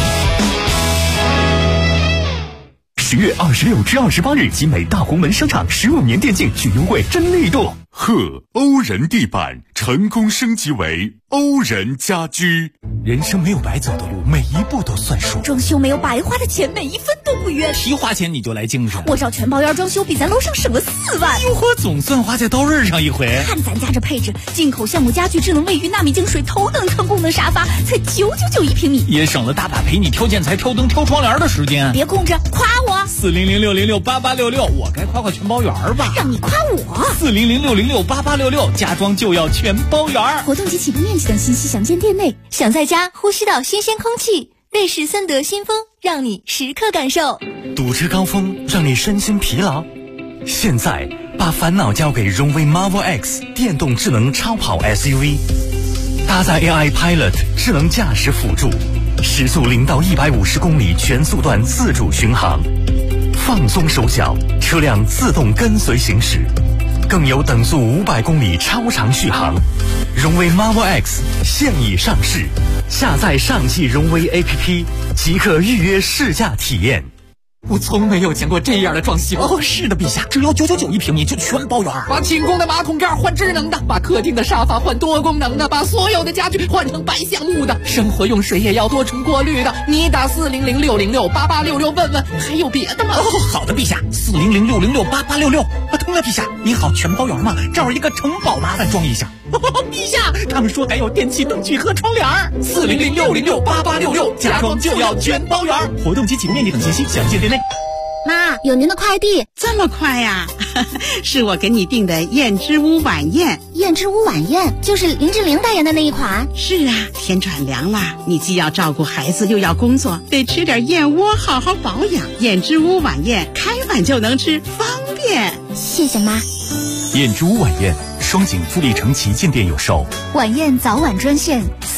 10月26至28日，集美大红门商场15年电竞巨优惠真力度。 欧人地板成功升级为欧人家居。 人生没有白走的路，每一步都算数。 装修没有白花的钱，每一分都不冤。 提花钱你就来精神。 我找全包圆装修，比咱楼上省了4万。 哟呵，总算花在刀刃上一回。 看咱家这配置，进口橡木家具、智能卫浴、纳米净水、头等舱功能沙发，才999一平米， 也省了大把陪你挑建材、挑灯、挑窗帘的时间。 别空着，夸我 ！400-606-8866，我该夸全包圆吧？ 让你夸我 ！400-606-8866，家装就要全包圆。 活动及起步面积等信息详见店内。想在家呼吸到新鲜空气，瑞士森德新风让你时刻感受。 堵车高峰让你身心疲劳，现在把烦恼交给荣威 Marvel X 电动智能超跑 SUV， 搭载 AI Pilot 智能驾驶辅助，时速0到150公里全速段自主巡航，放松手脚，车辆自动跟随行驶，更有等速500公里超长续航。荣威 Marvel X 现已上市，下载上汽荣威 APP 即可预约试驾体验。我从没有见过这样的装修。哦，是的，陛下，只要999一平米就全包圆。把清宫的马桶盖换智能的，把客厅的沙发换多功能的，把所有的家具换成白橡木的，生活用水也要多重过滤的。你打400-606-8866问问，还有别的吗？哦，好的，陛下，400-606-8866。对了，陛下，你好，全包圆吗？这儿有一个城堡，麻烦装一下。陛下，他们说还有电器、灯具和窗帘。400-606-8866，家装就要全包圆。活动及起步面积等信息详见店内。 妈，有您的快递。 这么快呀？是我给你订的燕之屋晚宴。 燕之屋晚宴就是林志玲代言的那一款。 是啊，天转凉了，你既要照顾孩子又要工作，得吃点燕窝好好保养。燕之屋晚宴开碗就能吃，方便。 谢谢妈。 燕之屋晚宴，双井富力城旗舰店有售。 晚宴早晚专线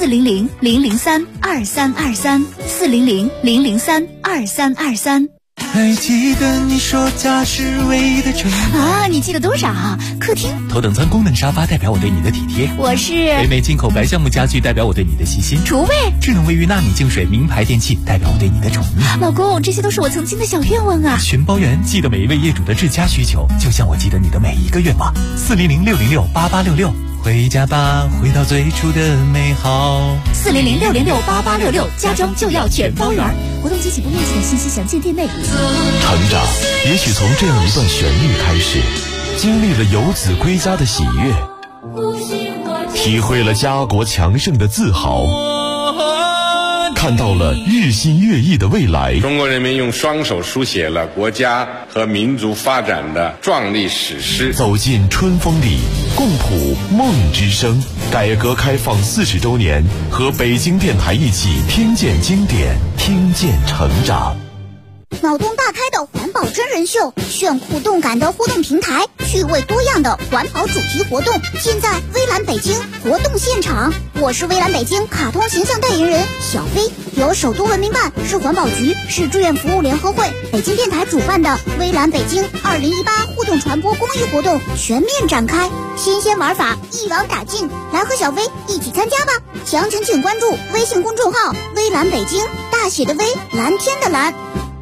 400-003-2323，400-003-2323。 还记得你说家是唯一的城啊？你记得多少？客厅头等舱功能沙发代表我对你的体贴， 我是北美进口白橡木家具代表我对你的细心， 厨卫智能卫浴纳米净水名牌电器代表我对你的宠溺。 老公，这些都是我曾经的小愿望啊！ 全包圆，记得每一位业主的至佳需求，就像我记得你的每一个愿望。400-606-8866，回家吧，回到最初的美好。 400-606-8866，家装就要全包圆。活动及起步面积等信息详见店内。 成长也许从这样一段旋律开始，经历了游子归家的喜悦，体会了家国强盛的自豪。 看到了日新月异的未来。 中国人民用双手书写了国家和民族发展的壮丽史诗。 走进春风里，共谱梦之声。改革开放40周年，和北京电台一起听见经典，听见成长。 脑洞大开的环保真人秀，炫酷动感的互动平台，趣味多样的环保主题活动，现在微蓝北京活动现场。我是微蓝北京卡通形象代言人小飞，由首都文明办、市环保局、市志愿服务联合会、北京电台主办的微蓝北京2018互动传播公益活动全面展开，新鲜玩法一网打尽，来和小飞一起参加吧！详情请关注微信公众号微蓝北京，大写的微，蓝天的蓝。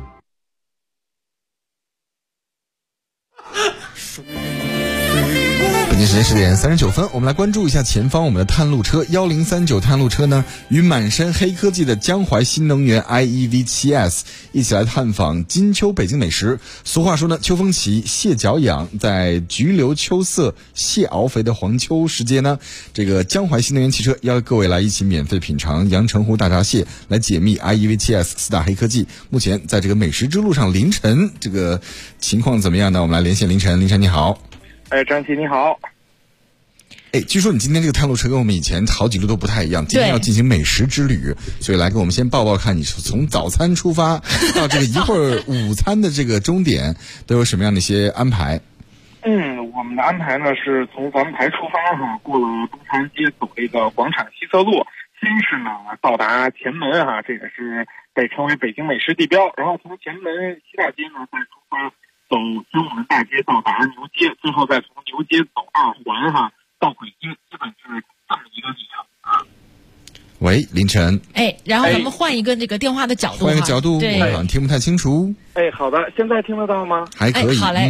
北京时间10点39分，我们来关注一下前方我们的探路车1039探路车呢，与满身黑科技的江淮新能源 IEV7S 一起来探访金秋北京美食。俗话说呢，秋风起，蟹脚痒，在橘流秋色，蟹熬肥的黄秋时节呢，这个江淮新能源汽车邀各位来一起免费品尝阳澄湖大闸蟹，来解密 IEV7S 4大黑科技。目前在这个美食之路上，凌晨这个情况怎么样呢？我们来连线凌晨。凌晨你好。 张琪你好。 据说你今天这个探路车跟我们以前好几路都不太一样，今天要进行美食之旅，所以来给我们先报看，你从早餐出发到这个一会儿午餐的这个终点都有什么样的一些安排？ 我们的安排呢是从咱们台出发哈，过了东长街，走这个广场西侧路，先是呢到达前门哈，这个是被称为北京美食地标，然后从前门西大街呢再出发走宣武门大街到达牛街，最后再从牛街走2环哈到北京，基本是这么一个旅程啊。 喂，凌晨。 然后咱们换一个这个电话的角度， 换一个角度， 对， 我好像听不太清楚。 好的，现在听得到吗？ 还可以。 好嘞。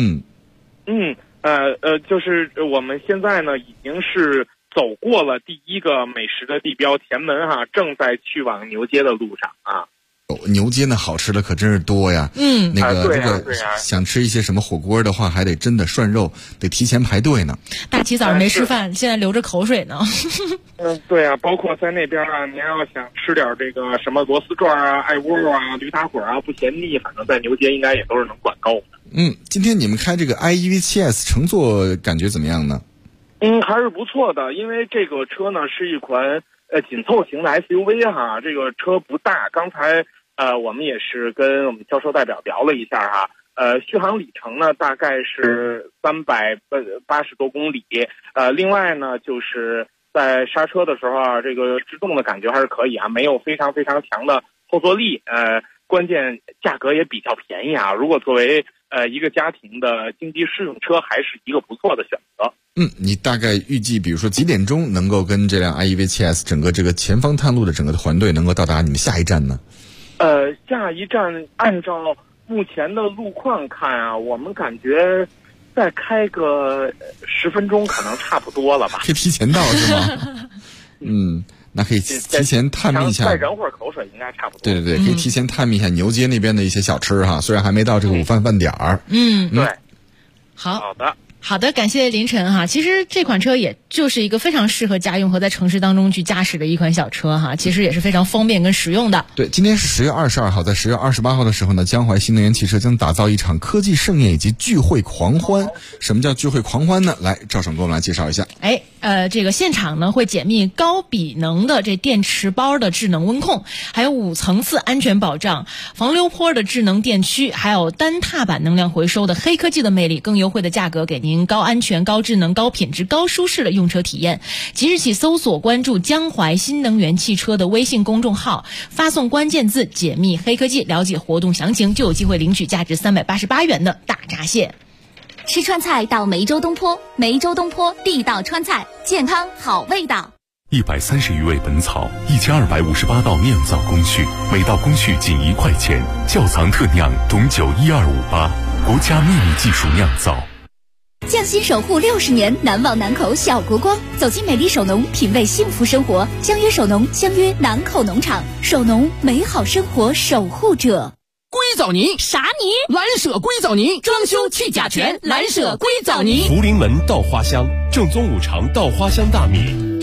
就是我们现在呢已经是走过了第一个美食的地标前门哈，正在去往牛街的路上啊。 牛街呢好吃的可真是多呀。如果想吃一些什么火锅的话，还得真的涮肉，得提前排队呢。 大起早上没吃饭，现在流着口水呢。 对啊，包括在那边啊，您要想吃点这个什么螺丝转啊、爱窝啊、驴打滚啊，不嫌腻，反正在牛街应该也都是能管够的。 今天你们开这个 IEV7S 乘坐感觉怎么样呢？ 还是不错的，因为这个车呢是一款紧凑型的 SUV 哈，这个车不大。刚才我们也是跟我们销售代表聊了一下哈，续航里程呢大概是380多公里。另外呢就是在刹车的时候啊，这个制动的感觉还是可以啊，没有非常非常强的后坐力。关键价格也比较便宜啊，如果作为一个家庭的经济适用车，还是一个不错的选择。 你大概预计比如说几点钟能够跟这辆 IEV7S 整个这个前方探路的整个团队能够到达你们下一站呢？ 下一站按照目前的路况看啊，我们感觉再开个10分钟可能差不多了吧。 可以提前到是吗？那可以提前探秘一下， 再忍会儿口水应该差不多。 对，可以提前探秘一下牛街那边的一些小吃哈，虽然还没到这个午饭饭点儿。 对， 好的，感谢凌晨哈。其实这款车也就是一个非常适合家用和在城市当中去驾驶的一款小车哈，其实也是非常方便跟实用的。 对，今天是10月22号，在10月28号的时候呢，江淮新能源汽车将打造一场科技盛宴以及聚会狂欢。什么叫聚会狂欢呢？来，赵爽给我们来介绍一下。 这个现场呢会解密高比能的这电池包的智能温控，还有5层次安全保障、防溜坡的智能电驱，还有单踏板能量回收的黑科技的魅力，更优惠的价格给您高安全、高智能、高品质、高舒适的用车体验。即日起搜索关注江淮新能源汽车的微信公众号，发送关键字解密黑科技，了解活动详情，就有机会领取价值388元的大闸蟹。 吃川菜到梅州东坡，梅州东坡地道川菜，健康好味道。 130余味本草，1258道酿造工序，每道工序仅1块钱，窖藏特酿董酒12588，国家秘密技术酿造。 匠心守护60年，难忘南口小国光。走进美丽首农，品味幸福生活。相约首农，相约南口农场。首农，美好生活守护者。 硅藻泥啥泥？蓝舍硅藻泥，装修去甲醛，蓝舍硅藻泥。 福临门稻花香，正宗五常稻花香大米，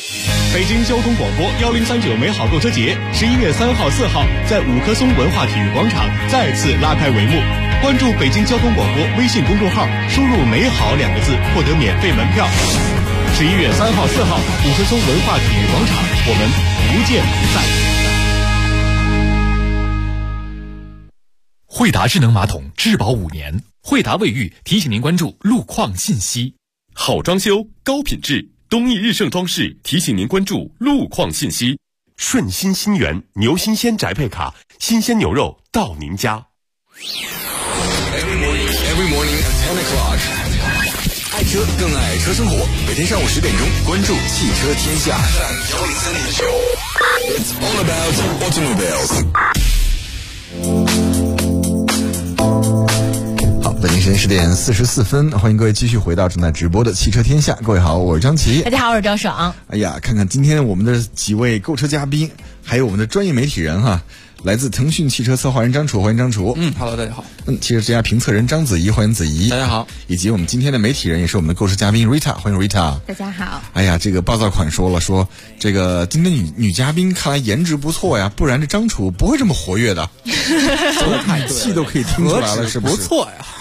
北京交通广播1039美好购车节11月3号、4号在五棵松文化体育广场再次拉开帷幕。关注北京交通广播微信公众号，输入“美好”2个字，获得免费门票。11月3号、4号，五棵松文化体育广场，我们不见不散。 惠达智能马桶质保5年，惠达卫浴提醒您关注路况信息。 好装修，高品质。东义日盛装饰提醒您关注路况信息。 顺心新源牛新鲜宅配卡，新鲜牛肉到您家。 Every morning at 10 o'clock， 爱车更爱车生活。每天上午10点钟，关注汽车天下。It's all about automobiles。 北京时间10点44分，欢迎各位继续回到正在直播的汽车天下。各位好，我是张琪。 大家好，我是赵爽。 哎呀，看看今天我们的几位购车嘉宾，还有我们的专业媒体人哈，来自腾讯汽车策划人张楚，欢迎张楚。 Hello， 大家好。 汽车之家评测人张子怡，欢迎子怡。 大家好。 以及我们今天的媒体人也是我们的购车嘉宾 Rita， 欢迎 Rita。 大家好。 哎呀，这个暴躁款说这个今天女嘉宾看来颜值不错呀，不然这张楚不会这么活跃的。语气都可以听出来了，是不是？ 不错呀。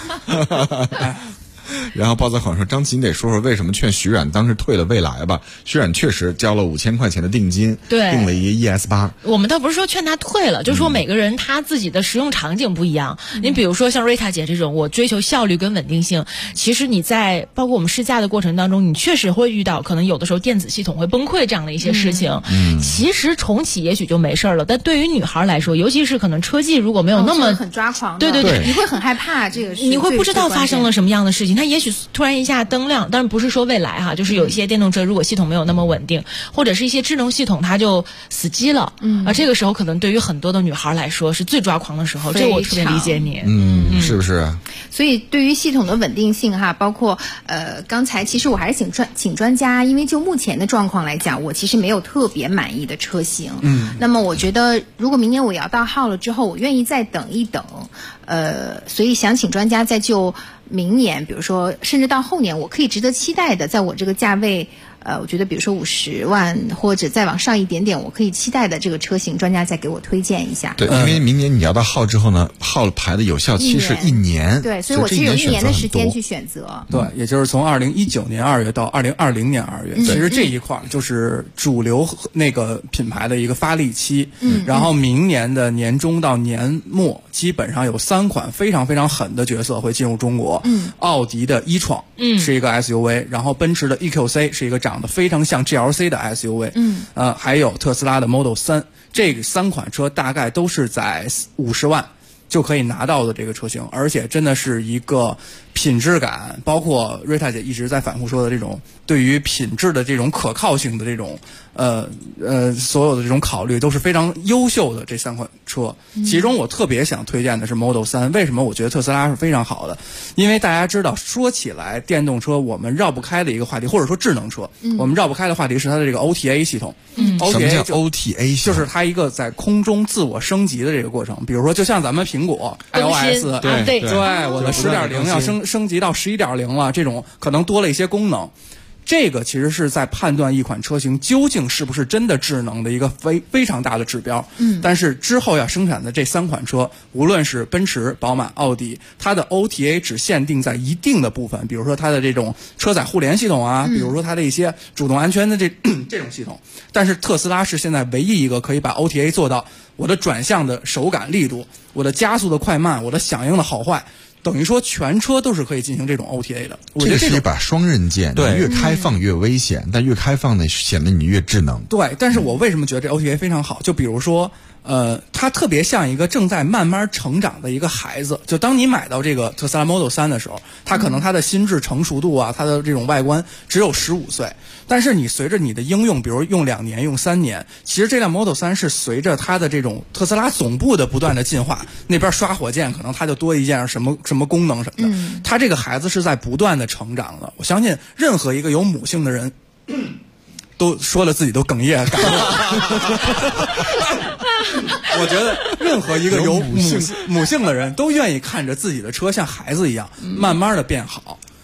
然后暴躁款说：“张琪，你得说说为什么劝徐冉当时退了蔚来吧？徐冉确实交了5000块钱的定金， 对， 订了一个 ES8。 我们倒不是说劝他退了，就是说每个人他自己的使用场景不一样。你比如说像瑞塔姐这种，我追求效率跟稳定性，其实你在包括我们试驾的过程当中，你确实会遇到可能有的时候电子系统会崩溃这样的一些事情。其实重启也许就没事了，但对于女孩来说，尤其是可能车技如果没有那么很抓狂， 对， 你会很害怕这个事， 你会不知道发生了什么样的事情。他也许突然一下灯亮，当然不是说未来哈，就是有一些电动车如果系统没有那么稳定，或者是一些智能系统它就死机了，而这个时候可能对于很多的女孩来说是最抓狂的时候，这我特别理解你， 是不是？ 所以对于系统的稳定性哈，包括刚才其实我还是请专家，因为就目前的状况来讲，我其实没有特别满意的车型，那么我觉得如果明年我要到号了之后，我愿意再等一等，所以想请专家再就明年，比如说甚至到后年，我可以值得期待的，在我这个价位，我觉得比如说50万或者再往上一点点，我可以期待的这个车型，专家再给我推荐一下。 对，因为明年你要到号之后呢，号牌的有效期是1年， 对，所以我只有1年的时间去选择。 对，也就是从2019年2月到2020年2月，其实这一块就是主流那个品牌的一个发力期。然后明年的年中到年末，基本上有3款非常非常狠的角色会进入中国。奥迪的e-tron是一个 SUV，然后奔驰的 EQC 是一个长得非常像 GLC 的 SUV，还有特斯拉的 Model 3，这个3款车大概都是在50万就可以拿到的这个车型，而且真的是一个品质感，包括瑞塔姐一直在反复说的这种对于品质的这种可靠性的这种所有的这种考虑都是非常优秀的这3款车。其中我特别想推荐的是 Model 3，为什么我觉得特斯拉是非常好的？因为大家知道，说起来电动车我们绕不开的一个话题，或者说智能车，我们绕不开的话题是它的这个 OTA 系统。 什么叫 OTA 系统？ 就是它一个在空中自我升级的这个过程。比如说就像咱们苹果 iOS， 对，我的10.0要升级到11.0了，这种可能多了一些功能。这个其实是在判断一款车型究竟是不是真的智能的一个非常大的指标。但是之后要生产的这3款车，无论是奔驰、宝马、奥迪，它的 OTA 只限定在一定的部分，比如说它的这种车载互联系统啊，比如说它的一些主动安全的这种系统。但是特斯拉是现在唯一一个可以把 OTA 做到我的转向的手感力度，我的加速的快慢，我的响应的好坏，等于说全车都是可以进行这种 OTA 的。 这个是一把双刃剑，对，越开放越危险，但越开放呢显得你越智能。 对，但是我为什么觉得这 OTA 非常好？就比如说它特别像一个正在慢慢成长的一个孩子。就当你买到这个特斯拉 Model 3的时候，它可能它的心智成熟度啊，它的这种外观只有15岁，但是你随着你的应用，比如用2年、用3年，其实这辆 Model 3是随着它的这种特斯拉总部的不断的进化，那边刷火箭可能它就多一件什么功能什么的，它这个孩子是在不断的成长的。我相信任何一个有母性的人都说了自己都哽咽感动我觉得任何一个有母性的人都愿意看着自己的车像孩子一样慢慢的变好。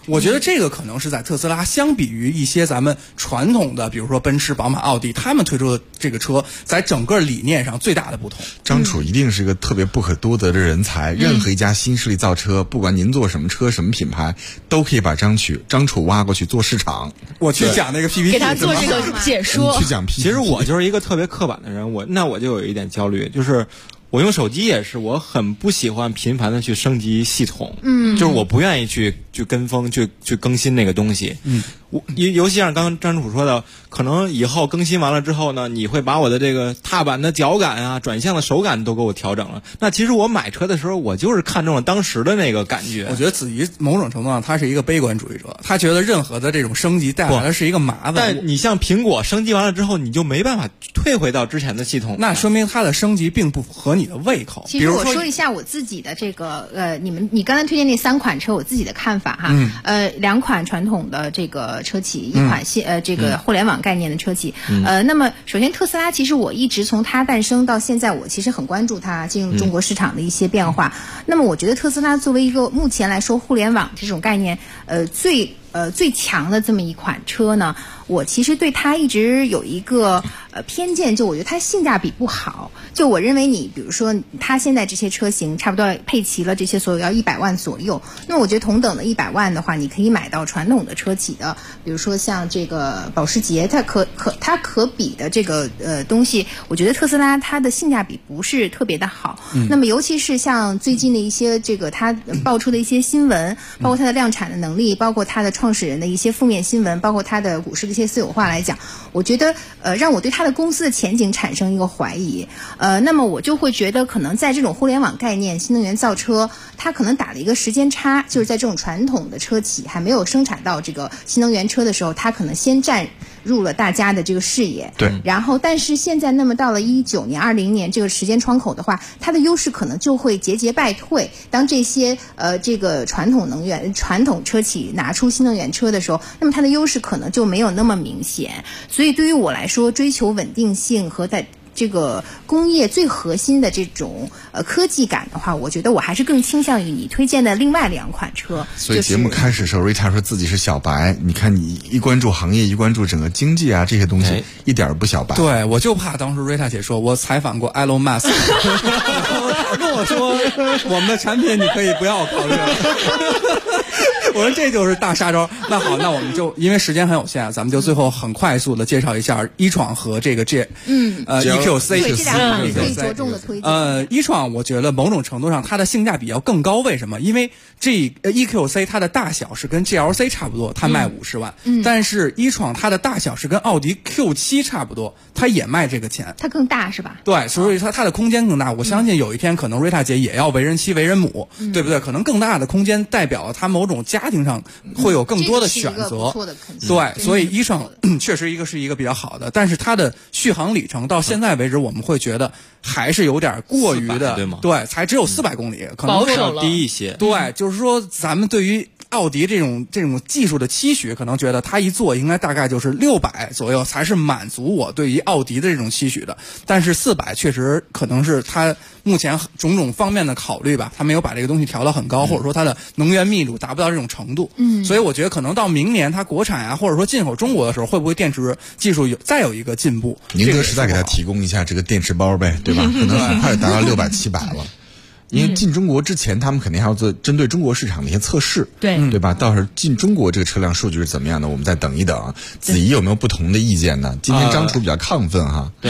我觉得这个可能是在特斯拉相比于一些咱们传统的，比如说奔驰、宝马、奥迪，他们推出的这个车，在整个理念上最大的不同。 张楚一定是一个特别不可多得的人才，任何一家新势力造车，不管您做什么车、什么品牌，都可以把张楚挖过去做市场。 我去讲那个 PPT， 给他做这个解说。 去讲 PPT。 其实我就是一个特别刻板的人，我就有一点焦虑，就是我用手机也是，我很不喜欢频繁的去升级系统，就是我不愿意去跟风去更新那个东西。尤其像刚张楚说的，可能以后更新完了之后呢，你会把我的这个踏板的脚感啊、转向的手感都给我调整了。那其实我买车的时候，我就是看中了当时的那个感觉。 我觉得子怡某种程度上他是一个悲观主义者，他觉得任何的这种升级带来的是一个麻烦。 但你像苹果升级完了之后，你就没办法退回到之前的系统， 那说明它的升级并不合你的胃口。 其实我说一下我自己的这个你刚才推荐那3款车，我自己的看法哈。2款传统的这个车企，一款这个互联网概念的车企。那么首先特斯拉，其实我一直从它诞生到现在，我其实很关注它进入中国市场的一些变化。那么我觉得特斯拉作为一个目前来说互联网这种概念最强的这么一款车呢，我其实对它一直有一个偏见，就我觉得它性价比不好。就我认为你比如说它现在这些车型差不多配齐了这些所有要100万左右，那我觉得同等的100万的话，你可以买到传统的车企的，比如说像这个保时捷，它可比的这个东西，我觉得特斯拉它的性价比不是特别的好。那么尤其是像最近的一些这个它爆出的一些新闻，包括它的量产的能力，包括它的创始人的一些负面新闻，包括它的股市的一些私有化来讲，我觉得让我对它的公司的前景产生一个怀疑。那么我就会觉得可能在这种互联网概念新能源造车，它可能打了一个时间差，就是在这种传统的车企还没有生产到这个新能源车的时候，它可能先占入了大家的这个视野。 对。 然后但是现在那么到了19年、20年这个时间窗口的话，它的优势可能就会节节败退。当这些这个传统车企拿出新能源车的时候，那么它的优势可能就没有那么明显。所以对于我来说，追求稳定性和在这个工业最核心的这种科技感的话，我觉得我还是更倾向于你推荐的另外2款车。 所以节目开始的时候，瑞塔说自己是小白，你看你一关注行业，一关注整个经济啊这些东西，一点不小白。 对，我就怕当时瑞塔姐说，我采访过 Elon Musk， 他跟我说我们的产品你可以不要考虑了。我说这就是大杀招。那好，那我们就因为时间很有限，咱们就最后很快速的介绍一下一创和这个EQC， 对，这2款可以着重的推荐。 一创我觉得某种程度上它的性价比要更高，为什么？因为EQC 它的大小是跟 GLC 差不多，它卖50万，但是一创它的大小是跟奥迪 Q7 差不多，它也卖这个钱。 它更大是吧？ 对，所以它的空间更大。我相信有一天可能瑞塔姐也要为人妻为人母，对不对？可能更大的空间代表了它某种家庭上会有更多的选择。对，所以一创确实是一个比较好的，但是它的续航里程到现在为止，我们会觉得还是有点过于的， 对吗？ 对，才只有400公里，可能保守了低一些。 对，就是说咱们对于奥迪这种技术的期许，可能觉得它一做应该大概就是600左右才是满足我对于奥迪的这种期许的，但是400确实可能是它目前种种方面的考虑吧，它没有把这个东西调到很高，或者说它的能源密度达不到这种程度。所以我觉得可能到明年它国产啊，或者说进口中国的时候，会不会电池技术再有一个进步？ 宁德时代给它提供一下这个电池包呗，对吧？可能很快达到600、700了。因为进中国之前，他们肯定还要做针对中国市场的一些测试，对吧？到时候进中国这个车辆数据是怎么样的，我们再等一等。子怡有没有不同的意见呢？今天张楚比较亢奋哈。 对。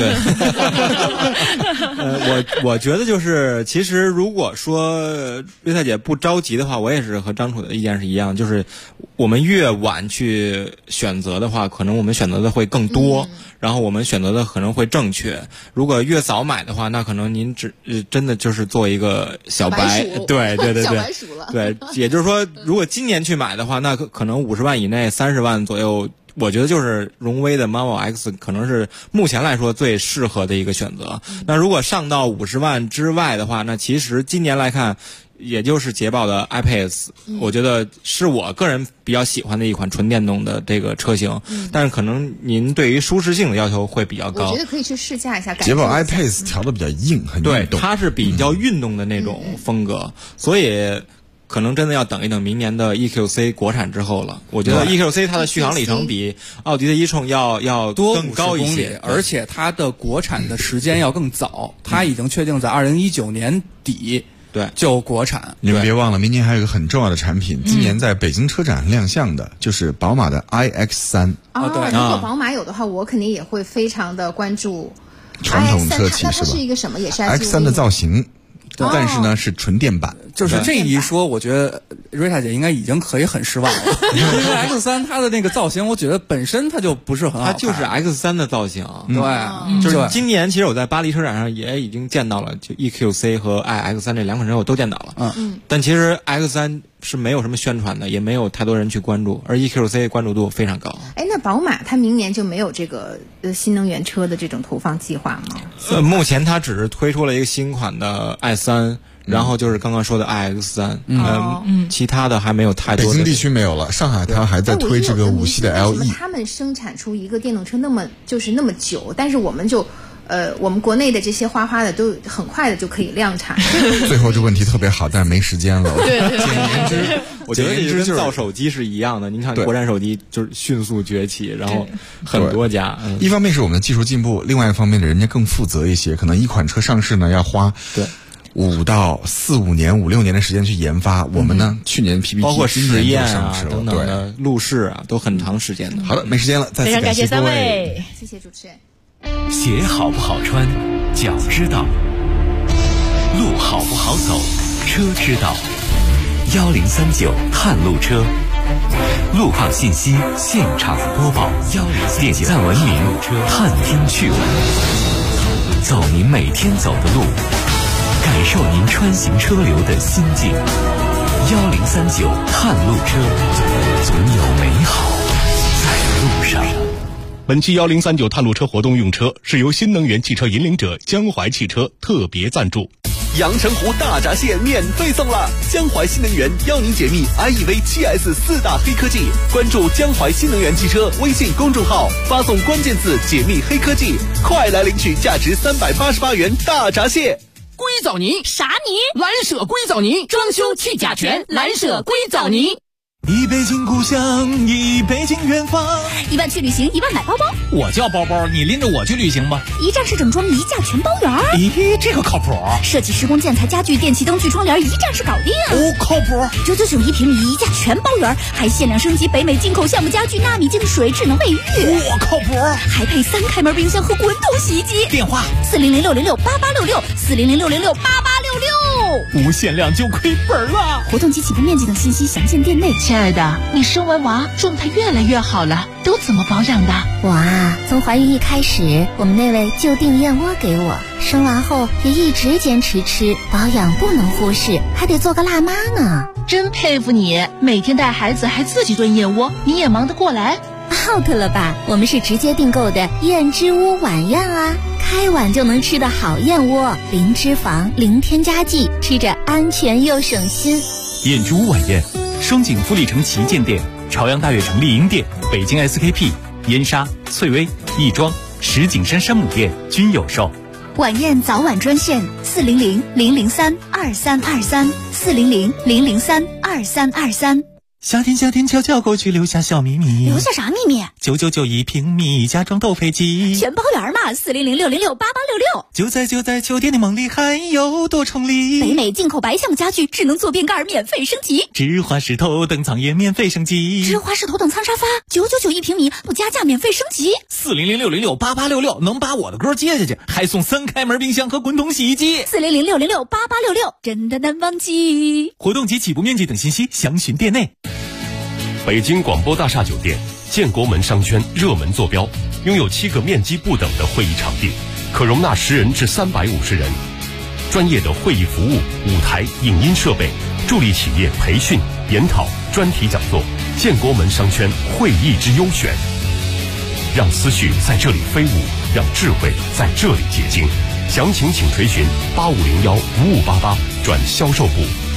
我觉得就是，其实如果说瑞塔姐不着急的话，我也是和张楚的意见是一样，就是我们越晚去选择的话，可能我们选择的会更多，然后我们选择的可能会正确。如果越早买的话，那可能您真的就是做一个小白，对，小白鼠了。对，也就是说，如果今年去买的话，那可能50万以内，30万左右，我觉得就是荣威的 Marvel X 可能是目前来说最适合的一个选择。那如果上到50万之外的话，那其实今年来看，也就是捷豹的 iPace，我觉得是我个人比较喜欢的一款纯电动的这个车型，但是可能您对于舒适性的要求会比较高。 我觉得可以去试驾一下。 捷豹 iPace 调的比较硬，很运动， 对，它是比较运动的那种风格，所以可能真的要等一等明年的 EQC 国产之后了。我觉得 EQC 它的续航里程比奥迪的e-tron要多更高一些， 而且它的国产的时间要更早，它已经确定在2019年底。 对， 就国产。 你们别忘了，明年还有一个很重要的产品，今年在北京车展亮相的，就是宝马的 iX3。 对，如果宝马有的话，我肯定也会非常的关注。 传统车企它是一个什么？也是 X3的造型。但是呢，是纯电版。 就是这一说，我觉得瑞塔姐应该已经可以很失望了，因为 X3 它的那个造型，我觉得本身它就不是很好看， 它就是 X3 的造型。 对， 就是今年其实我在巴黎车展上也已经见到了，就 EQC 和 iX3 这两款车我都见到了。但其实 X3是没有什么宣传的，也没有太多人去关注，而 EQC 关注度非常高。 那宝马它明年就没有这个新能源车的这种投放计划吗？ 目前它只是推出了一个新款的 i3。然后就是刚刚说的 iX3，其他的还没有太多。 北京地区没有了，上海它还在推这个5系的 LE。 为什么他们生产出一个电动车那么久，但是我们国内的这些花的都很快的就可以量产。 最后这问题特别好，但是没时间了。 对， 简言之，我觉得这跟造手机是一样的。您看国产手机就是迅速崛起，然后很多家。 一方面是我们的技术进步，另外一方面呢，人家更负责一些，可能一款车上市呢要花5到4-5年、5-6年的时间去研发。我们呢，去年 PPT 包括实验啊等等的路试啊，都很长时间的。 好的，没时间了，再次感谢各位， 谢谢主持人。 鞋好不好穿，脚知道；路好不好走，车知道。1039探路车，路况信息现场播报。点赞文明，探听趣闻，走您每天走的路。感受您穿行车流的心境。1039探路车，总有美好在路上。 本期1039探路车活动用车是由新能源汽车引领者江淮汽车特别赞助。 阳澄湖大闸蟹免费送了！江淮新能源邀您解密 iEV 7S 4大黑科技，关注江淮新能源汽车微信公众号，发送关键字解密黑科技，快来领取价值388元大闸蟹。 硅藻泥啥泥？蓝舍硅藻泥，装修去甲醛，蓝舍硅藻泥。 一北京故乡，一北京远方。 1万去旅行，1万买包包。 我叫包包，你拎着我去旅行吧。 一站式整装，一价全包圆。 咦，这个靠谱。 设计施工建材家具电器灯具窗帘，一站式搞定。 靠谱。 999一平米，一价全包圆，还限量升级北美进口橡木家具、纳米净水、智能卫浴。 靠谱。 还配3开门冰箱和滚筒洗衣机。 电话 400-606-8866，400-606-8866。 无限量就亏本了。 活动及起步面积等信息详见店内。 亲爱的，你生完娃状态越来越好了，都怎么保养的？ 我啊，从怀孕一开始，我们那位就订燕窝给我，生完后也一直坚持吃，保养不能忽视，还得做个辣妈呢。 真佩服你，每天带孩子还自己炖燕窝，你也忙得过来 ？out 了吧？我们是直接订购的燕之屋晚宴啊，开碗就能吃的好燕窝，零脂肪，零添加剂，吃着安全又省心。 燕之屋晚宴，双井富力城旗舰店、朝阳大悦城丽婴店、北京 SKP、燕莎、翠微、亦庄、石景山山姆店均有售。 晚宴早晚专线400-003-2323，400-003-2323。 夏天悄悄过去，留下小秘密。 留下啥秘密 ？999一平米，家装豆飞机， 全包圆嘛！400-606-8866。 就在酒店的梦里，还有多重礼。 北美进口白橡木家具，智能坐便盖免费升级。 芝华士头等舱也免费升级。 芝华士头等舱沙发999一平米，不加价免费升级。 400-606-8866能把我的歌接下去，还送3开门冰箱和滚筒洗衣机。 400-606-8866真的难忘记。 活动及起步面积等信息详询店内。 北京广播大厦酒店建国门商圈热门坐标，拥有7个面积不等的会议场地，可容纳10人至350人。专业的会议服务、舞台、影音设备，助力企业培训、研讨、专题讲座。建国门商圈会议之优选，让思绪在这里飞舞，让智慧在这里结晶。详情请垂询8501-5588转销售部。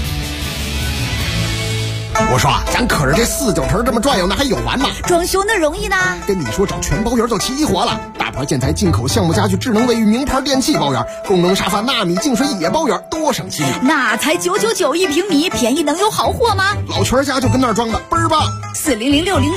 我说咱可是这4-9成这么转悠，那还有完吗？ 装修那容易呢？ 跟你说找全包圆就齐活了，大大牌建材进口橡木家具智能卫浴名牌电器包圆，功能沙发纳米净水也包圆，多省心力。 那才999一平米，便宜能有好货吗？ 老全家就跟那儿装的，倍儿棒。 400606